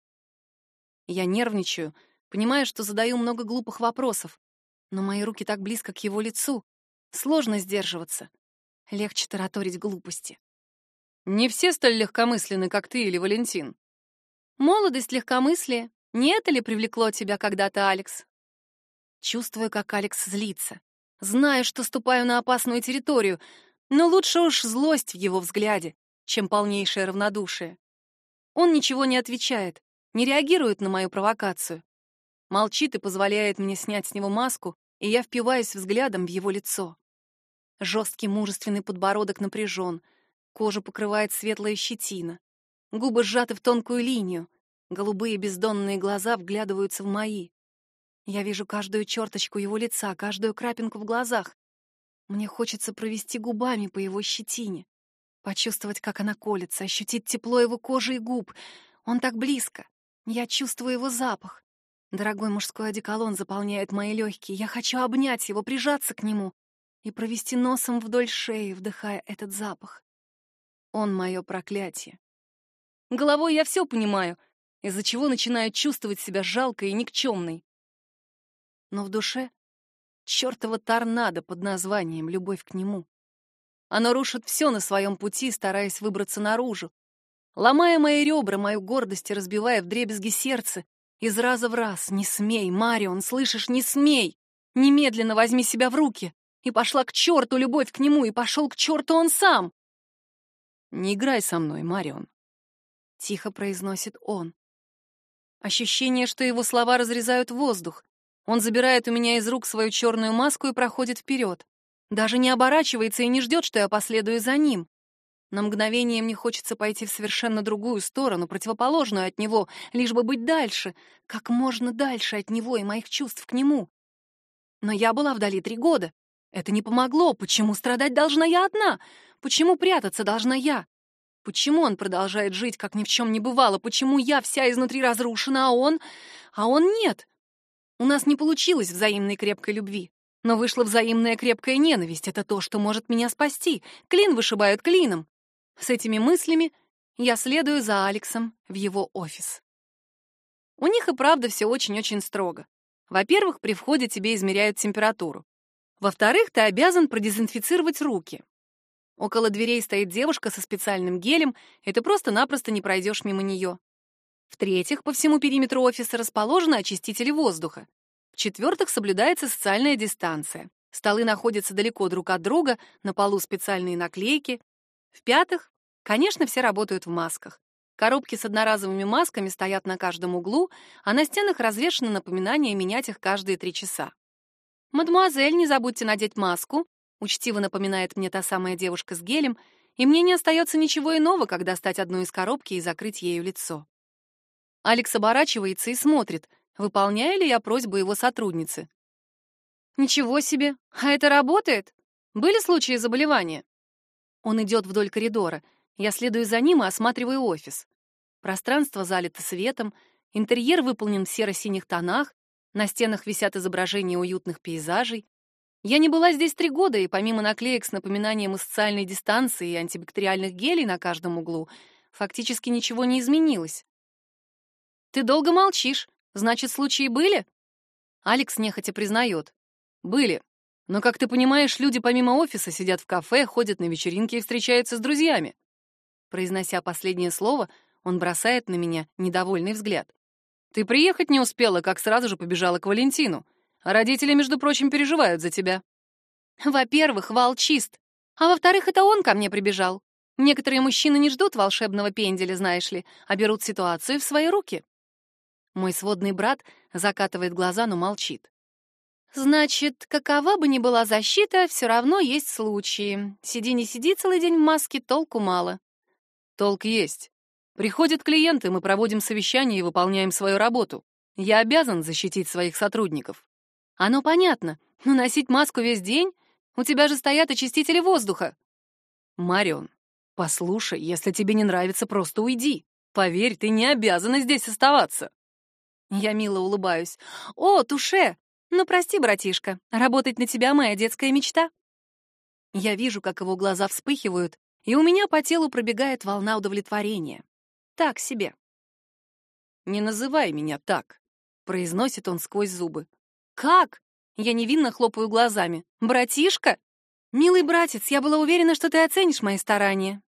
Я нервничаю, понимаю, что задаю много глупых вопросов, но мои руки так близко к его лицу. Сложно сдерживаться. Легче тараторить глупости. Не все столь легкомысленны, как ты или Валентин. Молодость, легкомыслие. Не это ли привлекло тебя когда-то, Алекс? Чувствую, как Алекс злится. Знаю, что ступаю на опасную территорию, но лучше уж злость в его взгляде, чем полнейшее равнодушие. Он ничего не отвечает, не реагирует на мою провокацию. Молчит и позволяет мне снять с него маску, и я впиваюсь взглядом в его лицо. Жесткий мужественный подбородок напряжен, кожу покрывает светлая щетина, губы сжаты в тонкую линию, голубые бездонные глаза вглядываются в мои. Я вижу каждую черточку его лица, каждую крапинку в глазах. Мне хочется провести губами по его щетине, почувствовать, как она колется, ощутить тепло его кожи и губ. Он так близко. Я чувствую его запах. Дорогой мужской одеколон заполняет мои легкие. Я хочу обнять его, прижаться к нему и провести носом вдоль шеи, вдыхая этот запах. Он — мое проклятие. Головой я все понимаю, из-за чего начинаю чувствовать себя жалкой и никчемной. Но в душе чертова торнадо под названием «Любовь к нему». Оно рушит все на своем пути, стараясь выбраться наружу, ломая мои ребра, мою гордость и разбивая вдребезги сердце, из раза в раз. «Не смей, Марион, слышишь, не смей! Немедленно возьми себя в руки!» И пошла к черту любовь к нему, и пошел к черту он сам. «Не играй со мной, Марион», — тихо произносит он. Ощущение, что его слова разрезают воздух. Он забирает у меня из рук свою черную маску и проходит вперед. Даже не оборачивается и не ждет, что я последую за ним. На мгновение мне хочется пойти в совершенно другую сторону, противоположную от него, лишь бы быть дальше, как можно дальше от него и моих чувств к нему. Но я была вдали 3 года. Это не помогло. Почему страдать должна я одна? Почему прятаться должна я? Почему он продолжает жить, как ни в чем не бывало? Почему я вся изнутри разрушена, а он нет? У нас не получилось взаимной крепкой любви, но вышла взаимная крепкая ненависть. Это то, что может меня спасти. Клин вышибают клином. С этими мыслями я следую за Алексом в его офис. У них и правда все очень-очень строго. Во-первых, при входе тебе измеряют температуру. Во-вторых, ты обязан продезинфицировать руки. Около дверей стоит девушка со специальным гелем, и ты просто-напросто не пройдешь мимо нее. В-третьих, по всему периметру офиса расположены очистители воздуха. В-четвертых, соблюдается социальная дистанция. Столы находятся далеко друг от друга, на полу специальные наклейки. В-пятых, конечно, все работают в масках. Коробки с одноразовыми масками стоят на каждом углу, а на стенах развешаны напоминания менять их каждые 3 часа. «Мадемуазель, не забудьте надеть маску», — учтиво напоминает мне та самая девушка с гелем, и мне не остается ничего иного, как достать одну из коробки и закрыть ею лицо. Алекс оборачивается и смотрит, выполняю ли я просьбу его сотрудницы. «Ничего себе! А это работает? Были случаи заболевания?» Он идет вдоль коридора. Я следую за ним и осматриваю офис. Пространство залито светом, интерьер выполнен в серо-синих тонах, на стенах висят изображения уютных пейзажей. Я не была здесь 3 года, и помимо наклеек с напоминанием о социальной дистанции и антибактериальных гелей на каждом углу, фактически ничего не изменилось. «Ты долго молчишь. Значит, случаи были?» Алекс нехотя признает. «Были. Но, как ты понимаешь, люди помимо офиса сидят в кафе, ходят на вечеринки и встречаются с друзьями». Произнося последнее слово, он бросает на меня недовольный взгляд. «Ты приехать не успела, как сразу же побежала к Валентину. А родители, между прочим, переживают за тебя». «Во-первых, Вал чист. А во-вторых, это он ко мне прибежал. Некоторые мужчины не ждут волшебного пенделя, знаешь ли, а берут ситуацию в свои руки». Мой сводный брат закатывает глаза, но молчит. «Значит, какова бы ни была защита, все равно есть случаи. Сиди не сиди целый день в маске, толку мало». «Толк есть. Приходят клиенты, мы проводим совещание и выполняем свою работу. Я обязан защитить своих сотрудников». «Оно понятно, Но носить маску весь день? У тебя же стоят очистители воздуха. Марион, послушай, если тебе не нравится, просто уйди. Поверь, ты не обязана здесь оставаться. Я мило улыбаюсь. О, туше! Ну, прости, братишка, работать на тебя — моя детская мечта. Я вижу, как его глаза вспыхивают, и у меня по телу пробегает волна удовлетворения. Так себе. «Не называй меня так», — произносит он сквозь зубы. «Как?» — я невинно хлопаю глазами. «Братишка? Милый братец, я была уверена, что ты оценишь мои старания».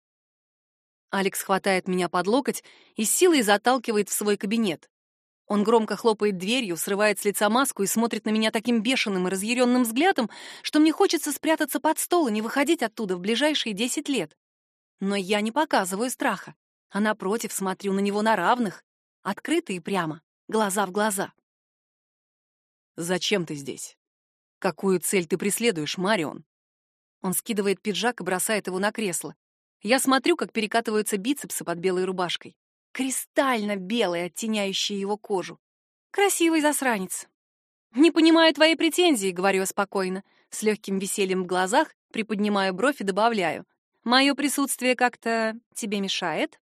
Алекс хватает меня под локоть и с силой заталкивает в свой кабинет. Он громко хлопает дверью, срывает с лица маску и смотрит на меня таким бешеным и разъяренным взглядом, что мне хочется спрятаться под стол и не выходить оттуда в ближайшие 10 лет. Но я не показываю страха, а напротив смотрю на него на равных, открыто и прямо, глаза в глаза. «Зачем ты здесь? Какую цель ты преследуешь, Марион?» Он скидывает пиджак и бросает его на кресло. Я смотрю, как перекатываются бицепсы под белой рубашкой. Кристально белый, оттеняющий его кожу. Красивый засранец. «Не понимаю твои претензии», — говорю я спокойно. С легким весельем в глазах приподнимаю бровь и добавляю. «Мое присутствие как-то тебе мешает?»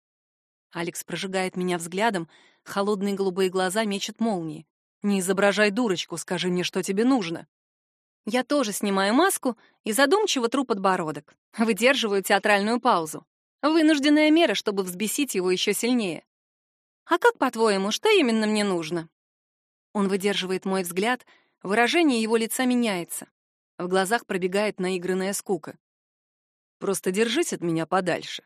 Алекс прожигает меня взглядом, холодные голубые глаза мечут молнии. «Не изображай дурочку, скажи мне, что тебе нужно». Я тоже снимаю маску и задумчиво тру подбородок. Выдерживаю театральную паузу. Вынужденная мера, чтобы взбесить его еще сильнее. «А как, по-твоему, что именно мне нужно?» Он выдерживает мой взгляд, выражение его лица меняется. В глазах пробегает наигранная скука. «Просто держись от меня подальше».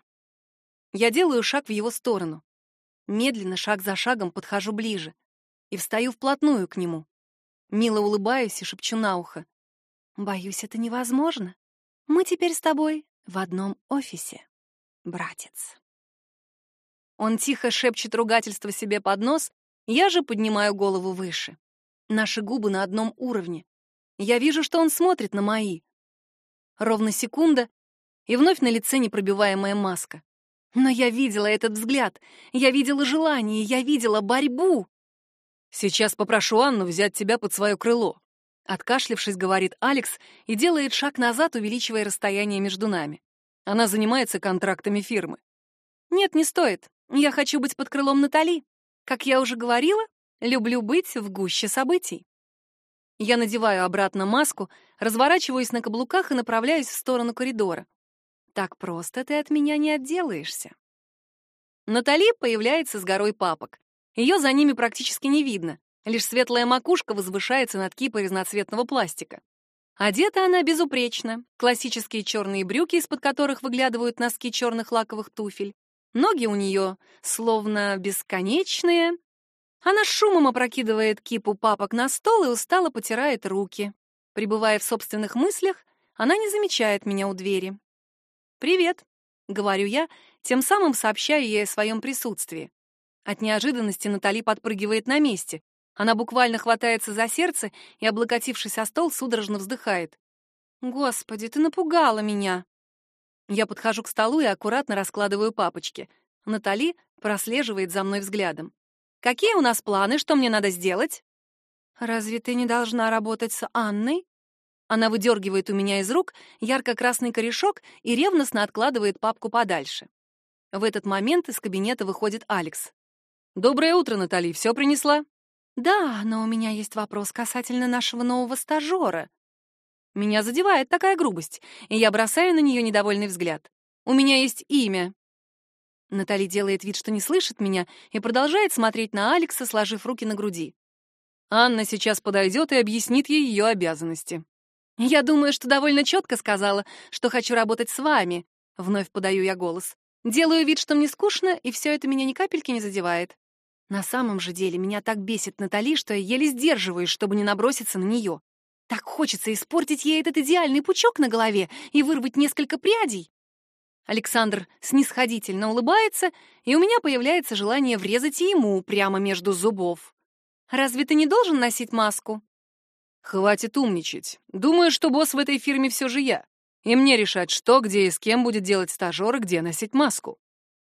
Я делаю шаг в его сторону. Медленно, шаг за шагом, подхожу ближе и встаю вплотную к нему. Мило улыбаюсь и шепчу на ухо. «Боюсь, это невозможно. Мы теперь с тобой в одном офисе, братец». Он тихо шепчет ругательство себе под нос, я же поднимаю голову выше. Наши губы на одном уровне. Я вижу, что он смотрит на мои. Ровно секунда, и вновь на лице непробиваемая маска. Но я видела этот взгляд, я видела желание, я видела борьбу. «Сейчас попрошу Анну взять тебя под свое крыло», — откашлившись, говорит Алекс и делает шаг назад, увеличивая расстояние между нами. «Она занимается контрактами фирмы». «Нет, не стоит. Я хочу быть под крылом Натали. Как я уже говорила, люблю быть в гуще событий». Я надеваю обратно маску, разворачиваюсь на каблуках и направляюсь в сторону коридора. Так просто ты от меня не отделаешься. Натали появляется с горой папок. Ее за ними практически не видно, лишь светлая макушка возвышается над кипой разноцветного пластика. Одета она безупречно. Классические черные брюки, из-под которых выглядывают носки черных лаковых туфель. Ноги у нее словно бесконечные. Она шумом опрокидывает кипу папок на стол и устало потирает руки. Пребывая в собственных мыслях, она не замечает меня у двери. «Привет», — говорю я, тем самым сообщаю ей о своем присутствии. От неожиданности Натали подпрыгивает на месте. Она буквально хватается за сердце и, облокотившись о стол, судорожно вздыхает. «Господи, ты напугала меня!» Я подхожу к столу и аккуратно раскладываю папочки. Натали прослеживает за мной взглядом. «Какие у нас планы? Что мне надо сделать?» «Разве ты не должна работать с Анной?» Она выдергивает у меня из рук ярко-красный корешок и ревностно откладывает папку подальше. В этот момент из кабинета выходит Алекс. «Доброе утро, Натали. Все принесла?» «Да, но у меня есть вопрос касательно нашего нового стажера». Меня задевает такая грубость, и я бросаю на нее недовольный взгляд. «У меня есть имя». Натали делает вид, что не слышит меня, и продолжает смотреть на Алекса, сложив руки на груди. «Анна сейчас подойдет и объяснит ей ее обязанности». «Я думаю, что довольно четко сказала, что хочу работать с вами», — вновь подаю я голос. Делаю вид, что мне скучно, и все это меня ни капельки не задевает. На самом же деле меня так бесит Натали, что я еле сдерживаюсь, чтобы не наброситься на нее. Так хочется испортить ей этот идеальный пучок на голове и вырвать несколько прядей. Александр снисходительно улыбается, и у меня появляется желание врезать и ему прямо между зубов. «Разве ты не должен носить маску?» «Хватит умничать. Думаю, что босс в этой фирме все же я. И мне решать, что, где и с кем будет делать стажер и где носить маску».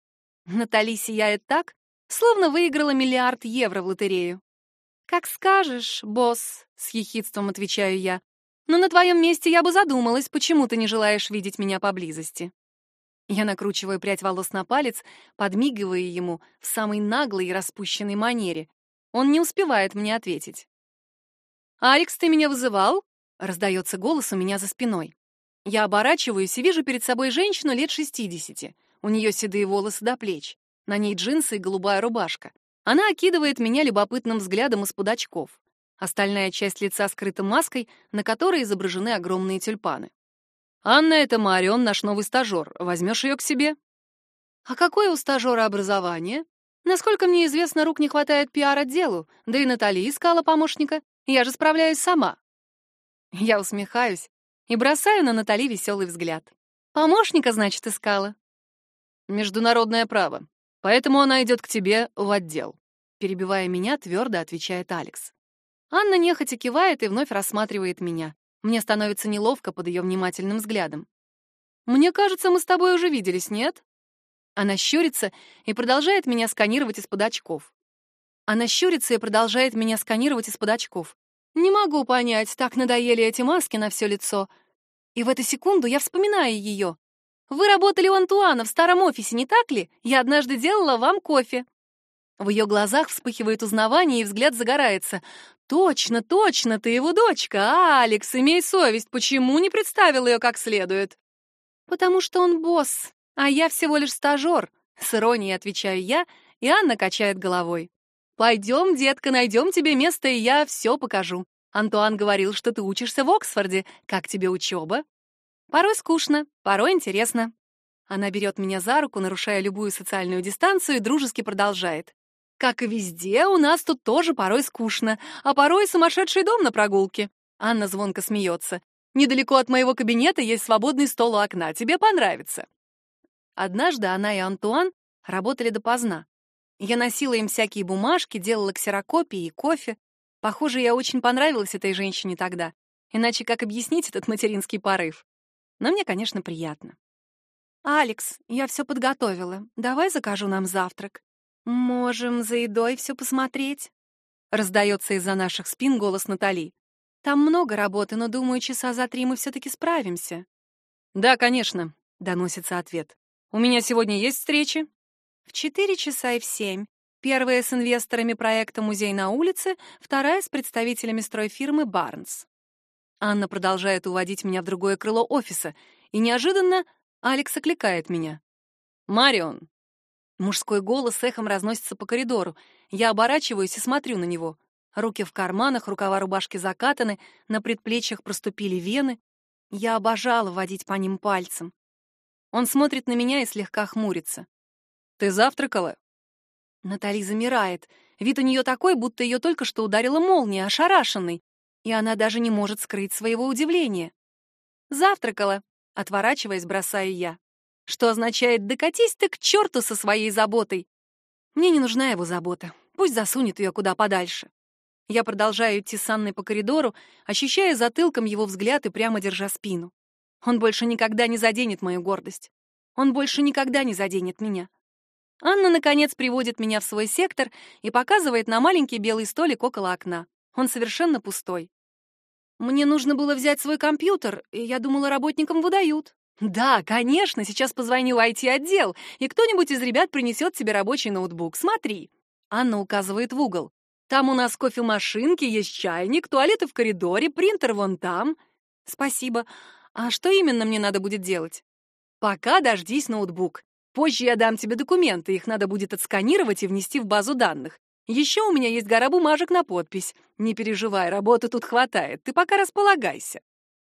Натали сияет так, словно выиграла $1 миллиард в лотерею. «Как скажешь, босс», — с ехидством отвечаю я. Но на твоем месте я бы задумалась, почему ты не желаешь видеть меня поблизости. Я накручиваю прядь волос на палец, подмигивая ему в самой наглой и распущенной манере. Он не успевает мне ответить. «Алекс, ты меня вызывал?» — раздается голос у меня за спиной. Я оборачиваюсь и вижу перед собой женщину лет 60. У нее седые волосы до плеч. На ней джинсы и голубая рубашка. Она окидывает меня любопытным взглядом из-под очков. Остальная часть лица скрыта маской, на которой изображены огромные тюльпаны. «Анна, это Марион, наш новый стажер. Возьмешь ее к себе?» «А какое у стажера образование? Насколько мне известно, рук не хватает пиар-отделу, да и Натали искала помощника. Я же справляюсь сама». Я усмехаюсь и бросаю на Натали веселый взгляд. «Помощника, значит, искала?» «Международное право. Поэтому она идет к тебе в отдел», — перебивая меня, твердо отвечает Алекс. Анна нехотя кивает и вновь рассматривает меня. Мне становится неловко под ее внимательным взглядом. «Мне кажется, мы с тобой уже виделись, нет?» Она щурится и продолжает меня сканировать из-под очков. Не могу понять, так надоели эти маски на все лицо. И в эту секунду я вспоминаю ее. «Вы работали у Антуана в старом офисе, не так ли? Я однажды делала вам кофе». В ее глазах вспыхивает узнавание, и взгляд загорается. «Точно, точно, ты его дочка! Алекс, имей совесть, почему не представил ее как следует?» «Потому что он босс, а я всего лишь стажер», — с иронией отвечаю я, и Анна качает головой. «Пойдем, детка, найдем тебе место, и я все покажу. Антуан говорил, что ты учишься в Оксфорде. Как тебе учеба?» «Порой скучно, порой интересно». Она берет меня за руку, нарушая любую социальную дистанцию, и дружески продолжает. «Как и везде, у нас тут тоже порой скучно, а порой сумасшедший дом на прогулке». Анна звонко смеется. «Недалеко от моего кабинета есть свободный стол у окна. Тебе понравится». Однажды она и Антуан работали допоздна. Я носила им всякие бумажки, делала ксерокопии и кофе. Похоже, я очень понравилась этой женщине тогда. Иначе как объяснить этот материнский порыв? Но мне, конечно, приятно. «Алекс, я все подготовила. Давай закажу нам завтрак. Можем за едой все посмотреть?» Раздается из-за наших спин голос Натали. «Там много работы, но, думаю, часа за 3 мы все-таки справимся». «Да, конечно», — доносится ответ. «У меня сегодня есть встречи?» «В 4 часа и в 7. Первая с инвесторами проекта «Музей на улице», вторая с представителями стройфирмы «Барнс». Анна продолжает уводить меня в другое крыло офиса, и неожиданно Алекс окликает меня. «Марион!» Мужской голос эхом разносится по коридору. Я оборачиваюсь и смотрю на него. Руки в карманах, рукава рубашки закатаны, на предплечьях проступили вены. Я обожала водить по ним пальцем. Он смотрит на меня и слегка хмурится. «Ты завтракала?» Натали замирает. Вид у нее такой, будто ее только что ударила молния, ошарашенный. И она даже не может скрыть своего удивления. «Завтракала», — отворачиваясь, бросаю я. Что означает «докатись ты к черту со своей заботой». Мне не нужна его забота. Пусть засунет ее куда подальше. Я продолжаю идти с Анной по коридору, ощущая затылком его взгляд и прямо держа спину. Он больше никогда не заденет мою гордость. Он больше никогда не заденет меня. Анна, наконец, приводит меня в свой сектор и показывает на маленький белый столик около окна. Он совершенно пустой. Мне нужно было взять свой компьютер, и я думала, работникам выдают. Да, конечно, сейчас позвоню в IT-отдел, и кто-нибудь из ребят принесет тебе рабочий ноутбук. Смотри. Анна указывает в угол. Там у нас кофемашинки, есть чайник, туалеты в коридоре, принтер вон там. Спасибо. А что именно мне надо будет делать? Пока дождись ноутбук. Позже я дам тебе документы, их надо будет отсканировать и внести в базу данных. Еще у меня есть гора бумажек на подпись. Не переживай, работы тут хватает, ты пока располагайся.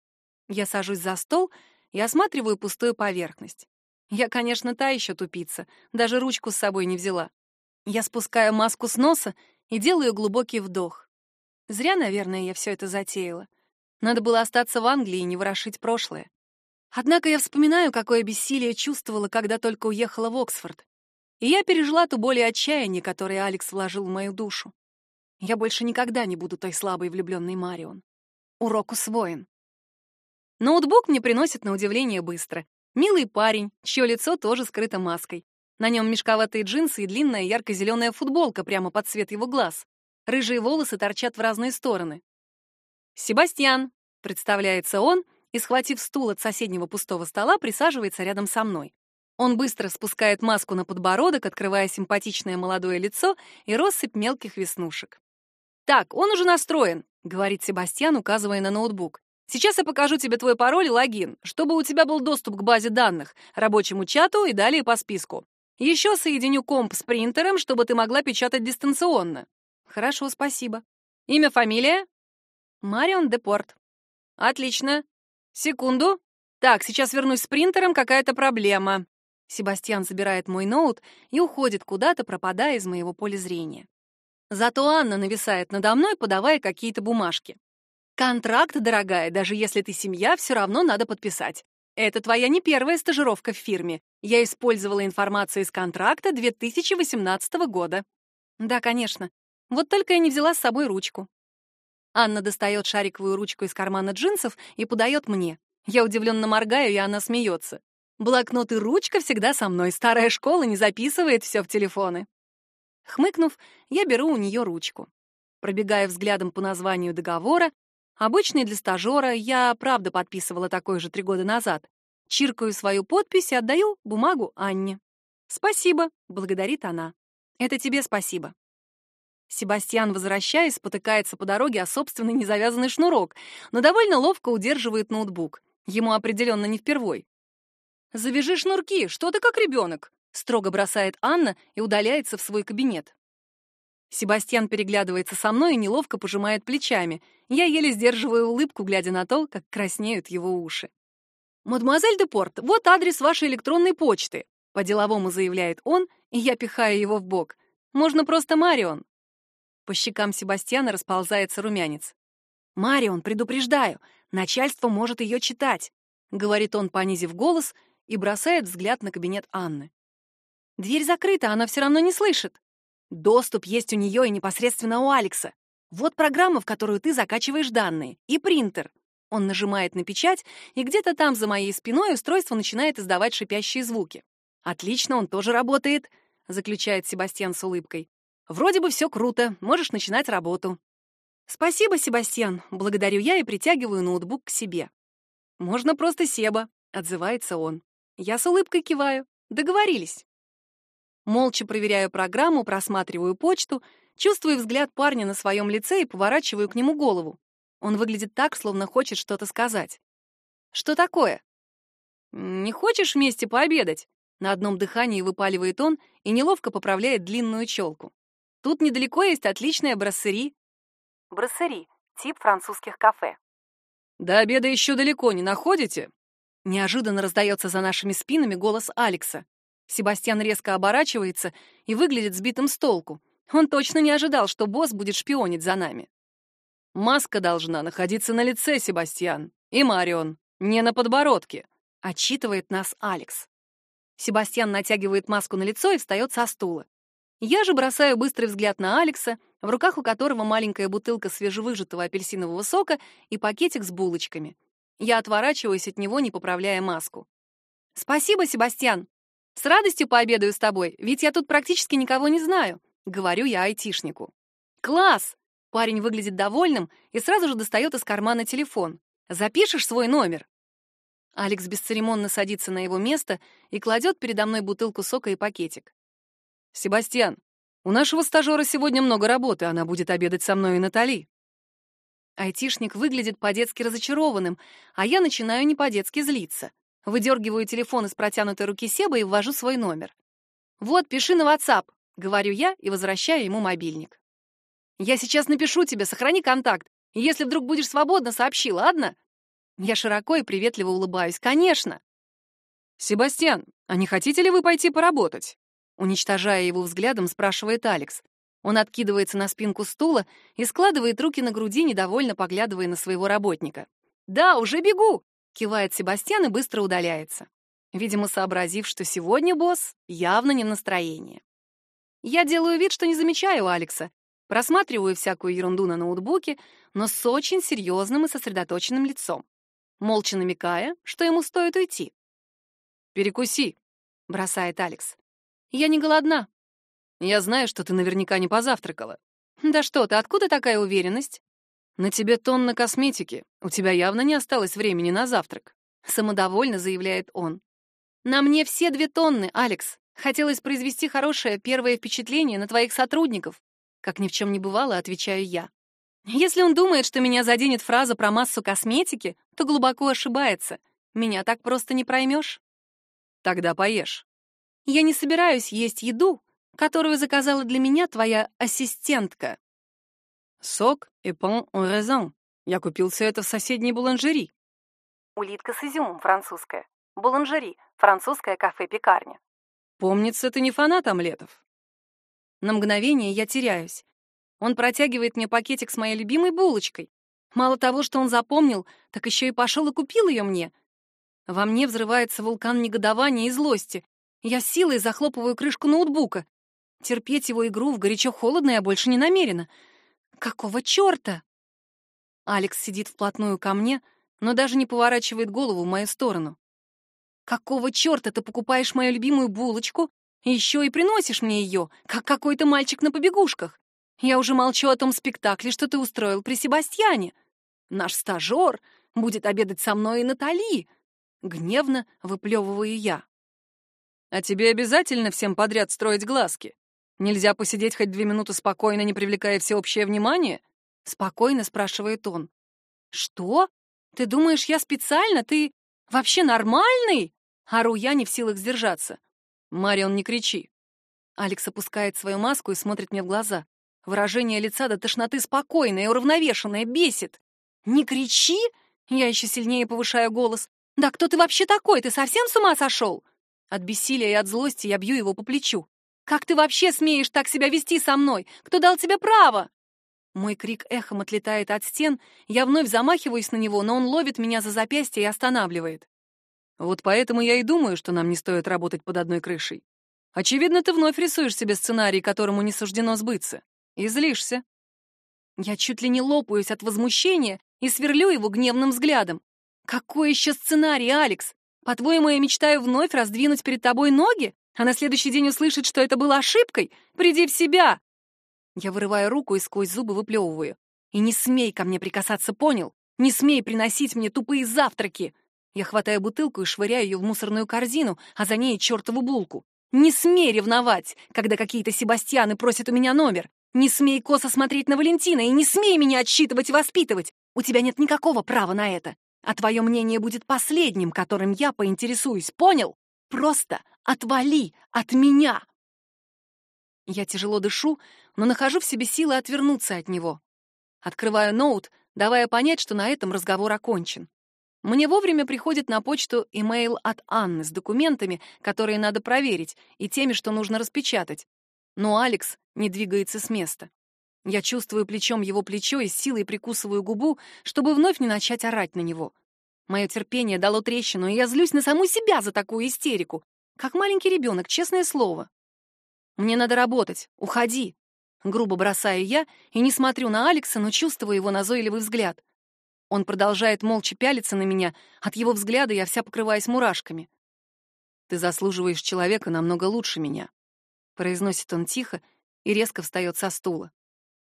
Я сажусь за стол и осматриваю пустую поверхность. Я, конечно, та еще тупица, даже ручку с собой не взяла. Я спускаю маску с носа и делаю глубокий вдох. Зря, наверное, я все это затеяла. Надо было остаться в Англии и не ворошить прошлое. Однако я вспоминаю, какое бессилие чувствовала, когда только уехала в Оксфорд. И я пережила ту боль и отчаяние, которое Алекс вложил в мою душу. Я больше никогда не буду той слабой влюбленной Марион. Урок усвоен. Ноутбук мне приносит на удивление быстро. Милый парень, чье лицо тоже скрыто маской. На нем мешковатые джинсы и длинная ярко-зеленая футболка прямо под цвет его глаз. Рыжие волосы торчат в разные стороны. «Себастьян, представляется он и, схватив стул от соседнего пустого стола, присаживается рядом со мной. Он быстро спускает маску на подбородок, открывая симпатичное молодое лицо и россыпь мелких веснушек. «Так, он уже настроен», — говорит Себастьян, указывая на ноутбук. «Сейчас я покажу тебе твой пароль и логин, чтобы у тебя был доступ к базе данных, рабочему чату и далее по списку. Еще соединю комп с принтером, чтобы ты могла печатать дистанционно». «Хорошо, спасибо. Имя, фамилия?» «Марион Депорт». «Отлично. Секунду. Так, сейчас вернусь с принтером, какая-то проблема». Себастьян забирает мой ноут и уходит куда-то, пропадая из моего поля зрения. Зато Анна нависает надо мной, подавая какие-то бумажки. «Контракт, дорогая, даже если ты семья, все равно надо подписать. Это твоя не первая стажировка в фирме. Я использовала информацию из контракта 2018 года». «Да, конечно. Вот только я не взяла с собой ручку». Анна достает шариковую ручку из кармана джинсов и подает мне. Я удивленно моргаю, и она смеется. «Блокнот и ручка всегда со мной. Старая школа не записывает все в телефоны». Хмыкнув, я беру у нее ручку. Пробегая взглядом по названию договора, обычный для стажера, я правда подписывала такой же 3 года назад, чиркаю свою подпись и отдаю бумагу Анне. «Спасибо», — благодарит она. «Это тебе спасибо». Себастьян, возвращаясь, спотыкается по дороге о собственный незавязанный шнурок, но довольно ловко удерживает ноутбук. Ему определенно не впервой. «Завяжи шнурки, что ты как ребенок», — строго бросает Анна и удаляется в свой кабинет. Себастьян переглядывается со мной и неловко пожимает плечами. Я еле сдерживаю улыбку, глядя на то, как краснеют его уши. «Мадемуазель Депорт, вот адрес вашей электронной почты», — по-деловому заявляет он, и я пихаю его в бок. «Можно просто Марион». По щекам Себастьяна расползается румянец. «Марион, предупреждаю, начальство может ее читать», — говорит он, понизив голос, и бросает взгляд на кабинет Анны. «Дверь закрыта, она все равно не слышит. Доступ есть у нее и непосредственно у Алекса. Вот программа, в которую ты закачиваешь данные, и принтер». Он нажимает на печать, и где-то там за моей спиной устройство начинает издавать шипящие звуки. «Отлично, он тоже работает», — заключает Себастьян с улыбкой. «Вроде бы все круто, можешь начинать работу». «Спасибо, Себастьян», — благодарю я и притягиваю ноутбук к себе. «Можно просто Себа», — отзывается он. Я с улыбкой киваю. Договорились. Молча проверяю программу, просматриваю почту, чувствую взгляд парня на своем лице и поворачиваю к нему голову. Он выглядит так, словно хочет что-то сказать. «Что такое?» «Не хочешь вместе пообедать?» На одном дыхании выпаливает он и неловко поправляет длинную челку. «Тут недалеко есть отличная брассери». Брассери — тип французских кафе. «До обеда еще далеко, не находите?» Неожиданно раздается за нашими спинами голос Алекса. Себастьян резко оборачивается и выглядит сбитым с толку. Он точно не ожидал, что босс будет шпионить за нами. «Маска должна находиться на лице, Себастьян. И Марион, не на подбородке», — отчитывает нас Алекс. Себастьян натягивает маску на лицо и встает со стула. Я же бросаю быстрый взгляд на Алекса, в руках у которого маленькая бутылка свежевыжатого апельсинового сока и пакетик с булочками. Я отворачиваюсь от него, не поправляя маску. «Спасибо, Себастьян. С радостью пообедаю с тобой, ведь я тут практически никого не знаю», — говорю я айтишнику. «Класс!» — парень выглядит довольным и сразу же достает из кармана телефон. «Запишешь свой номер?» Алекс бесцеремонно садится на его место и кладет передо мной бутылку сока и пакетик. «Себастьян, у нашего стажера сегодня много работы, она будет обедать со мной и Натали». Айтишник выглядит по-детски разочарованным, а я начинаю не по-детски злиться. Выдергиваю телефон из протянутой руки Себа и ввожу свой номер. «Вот, пиши на WhatsApp», — говорю я и возвращаю ему мобильник. «Я сейчас напишу тебе, сохрани контакт, и если вдруг будешь свободна, сообщи, ладно?» Я широко и приветливо улыбаюсь. «Конечно!» «Себастьян, а не хотите ли вы пойти поработать?» Уничтожая его взглядом, спрашивает Алекс. Он откидывается на спинку стула и складывает руки на груди, недовольно поглядывая на своего работника. «Да, уже бегу!» — кивает Себастьян и быстро удаляется. Видимо, сообразив, что сегодня босс явно не в настроении. Я делаю вид, что не замечаю Алекса, просматриваю всякую ерунду на ноутбуке, но с очень серьезным и сосредоточенным лицом, молча намекая, что ему стоит уйти. «Перекуси», — бросает Алекс. «Я не голодна». «Я знаю, что ты наверняка не позавтракала». «Да что ты, откуда такая уверенность?» «На тебе тонна косметики. У тебя явно не осталось времени на завтрак», — самодовольно заявляет он. «На мне все 2 тонны, Алекс. Хотелось произвести хорошее первое впечатление на твоих сотрудников». Как ни в чем не бывало, отвечаю я. Если он думает, что меня заденет фраза про массу косметики, то глубоко ошибается. Меня так просто не проймешь. «Тогда поешь». Я не собираюсь есть еду, которую заказала для меня твоя ассистентка. «Сок и пан au raisin. Я купил все это в соседней буланжери». Улитка с изюмом, французская. Буланжери, французское кафе-пекарня. «Помнится, ты не фанат омлетов». На мгновение я теряюсь. Он протягивает мне пакетик с моей любимой булочкой. Мало того, что он запомнил, так еще и пошел и купил ее мне. Во мне взрывается вулкан негодования и злости. Я силой захлопываю крышку ноутбука. Терпеть его игру в горячо-холодно я больше не намерена. Какого черта? Алекс сидит вплотную ко мне, но даже не поворачивает голову в мою сторону. Какого черта ты покупаешь мою любимую булочку и еще и приносишь мне ее, как какой-то мальчик на побегушках? Я уже молчу о том спектакле, что ты устроил при Себастьяне. Наш стажер будет обедать со мной и Натали. Гневно выплевываю я. «А тебе обязательно всем подряд строить глазки? Нельзя посидеть хоть 2 минуты спокойно, не привлекая всеобщее внимание?» Спокойно спрашивает он. «Что? Ты думаешь, я специально? Ты вообще нормальный?» Ору я, не в силах сдержаться. «Марион, не кричи». Алекс опускает свою маску и смотрит мне в глаза. Выражение лица до тошноты спокойное, уравновешенное, бесит. «Не кричи!» Я еще сильнее повышаю голос. «Да кто ты вообще такой? Ты совсем с ума сошел?» От бессилия и от злости я бью его по плечу. «Как ты вообще смеешь так себя вести со мной? Кто дал тебе право?» Мой крик эхом отлетает от стен, я вновь замахиваюсь на него, но он ловит меня за запястье и останавливает. «Вот поэтому я и думаю, что нам не стоит работать под одной крышей. Очевидно, ты вновь рисуешь себе сценарий, которому не суждено сбыться. И злишься». Я чуть ли не лопаюсь от возмущения и сверлю его гневным взглядом. «Какой еще сценарий, Алекс? По-твоему, я мечтаю вновь раздвинуть перед тобой ноги, а на следующий день услышать, что это было ошибкой? Приди в себя!» Я вырываю руку и сквозь зубы выплевываю. «И не смей ко мне прикасаться, понял? Не смей приносить мне тупые завтраки!» Я хватаю бутылку и швыряю ее в мусорную корзину, а за ней чертову булку. «Не смей ревновать, когда какие-то Себастьяны просят у меня номер! Не смей косо смотреть на Валентина и не смей меня отсчитывать и воспитывать! У тебя нет никакого права на это! А твое мнение будет последним, которым я поинтересуюсь, понял? Просто отвали от меня!» Я тяжело дышу, но нахожу в себе силы отвернуться от него. Открываю ноут, давая понять, что на этом разговор окончен. Мне вовремя приходит на почту имейл от Анны с документами, которые надо проверить, и теми, что нужно распечатать. Но Алекс не двигается с места. Я чувствую плечом его плечо и с силой прикусываю губу, чтобы вновь не начать орать на него. Мое терпение дало трещину, и я злюсь на саму себя за такую истерику. Как маленький ребенок, честное слово. «Мне надо работать. Уходи!» Грубо бросаю я и не смотрю на Алекса, но чувствую его назойливый взгляд. Он продолжает молча пялиться на меня. От его взгляда я вся покрываюсь мурашками. «Ты заслуживаешь человека намного лучше меня», — произносит он тихо и резко встает со стула.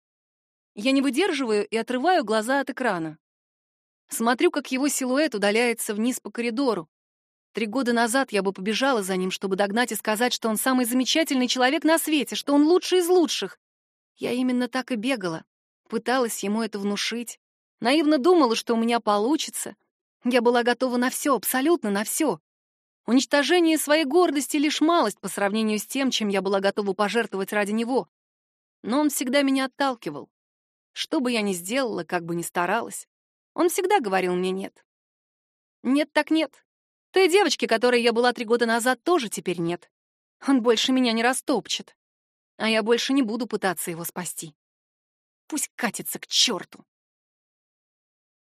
Я не выдерживаю и отрываю глаза от экрана. Смотрю, как его силуэт удаляется вниз по коридору. 3 года назад я бы побежала за ним, чтобы догнать и сказать, что он самый замечательный человек на свете, что он лучший из лучших. Я именно так и бегала. Пыталась ему это внушить. Наивно думала, что у меня получится. Я была готова на все, абсолютно на все. Уничтожение своей гордости — лишь малость по сравнению с тем, чем я была готова пожертвовать ради него. Но он всегда меня отталкивал. Что бы я ни сделала, как бы ни старалась, он всегда говорил мне «нет». Нет так нет. Той девочки, которой я была 3 года назад, тоже теперь нет. Он больше меня не растопчет. А я больше не буду пытаться его спасти. Пусть катится к черту.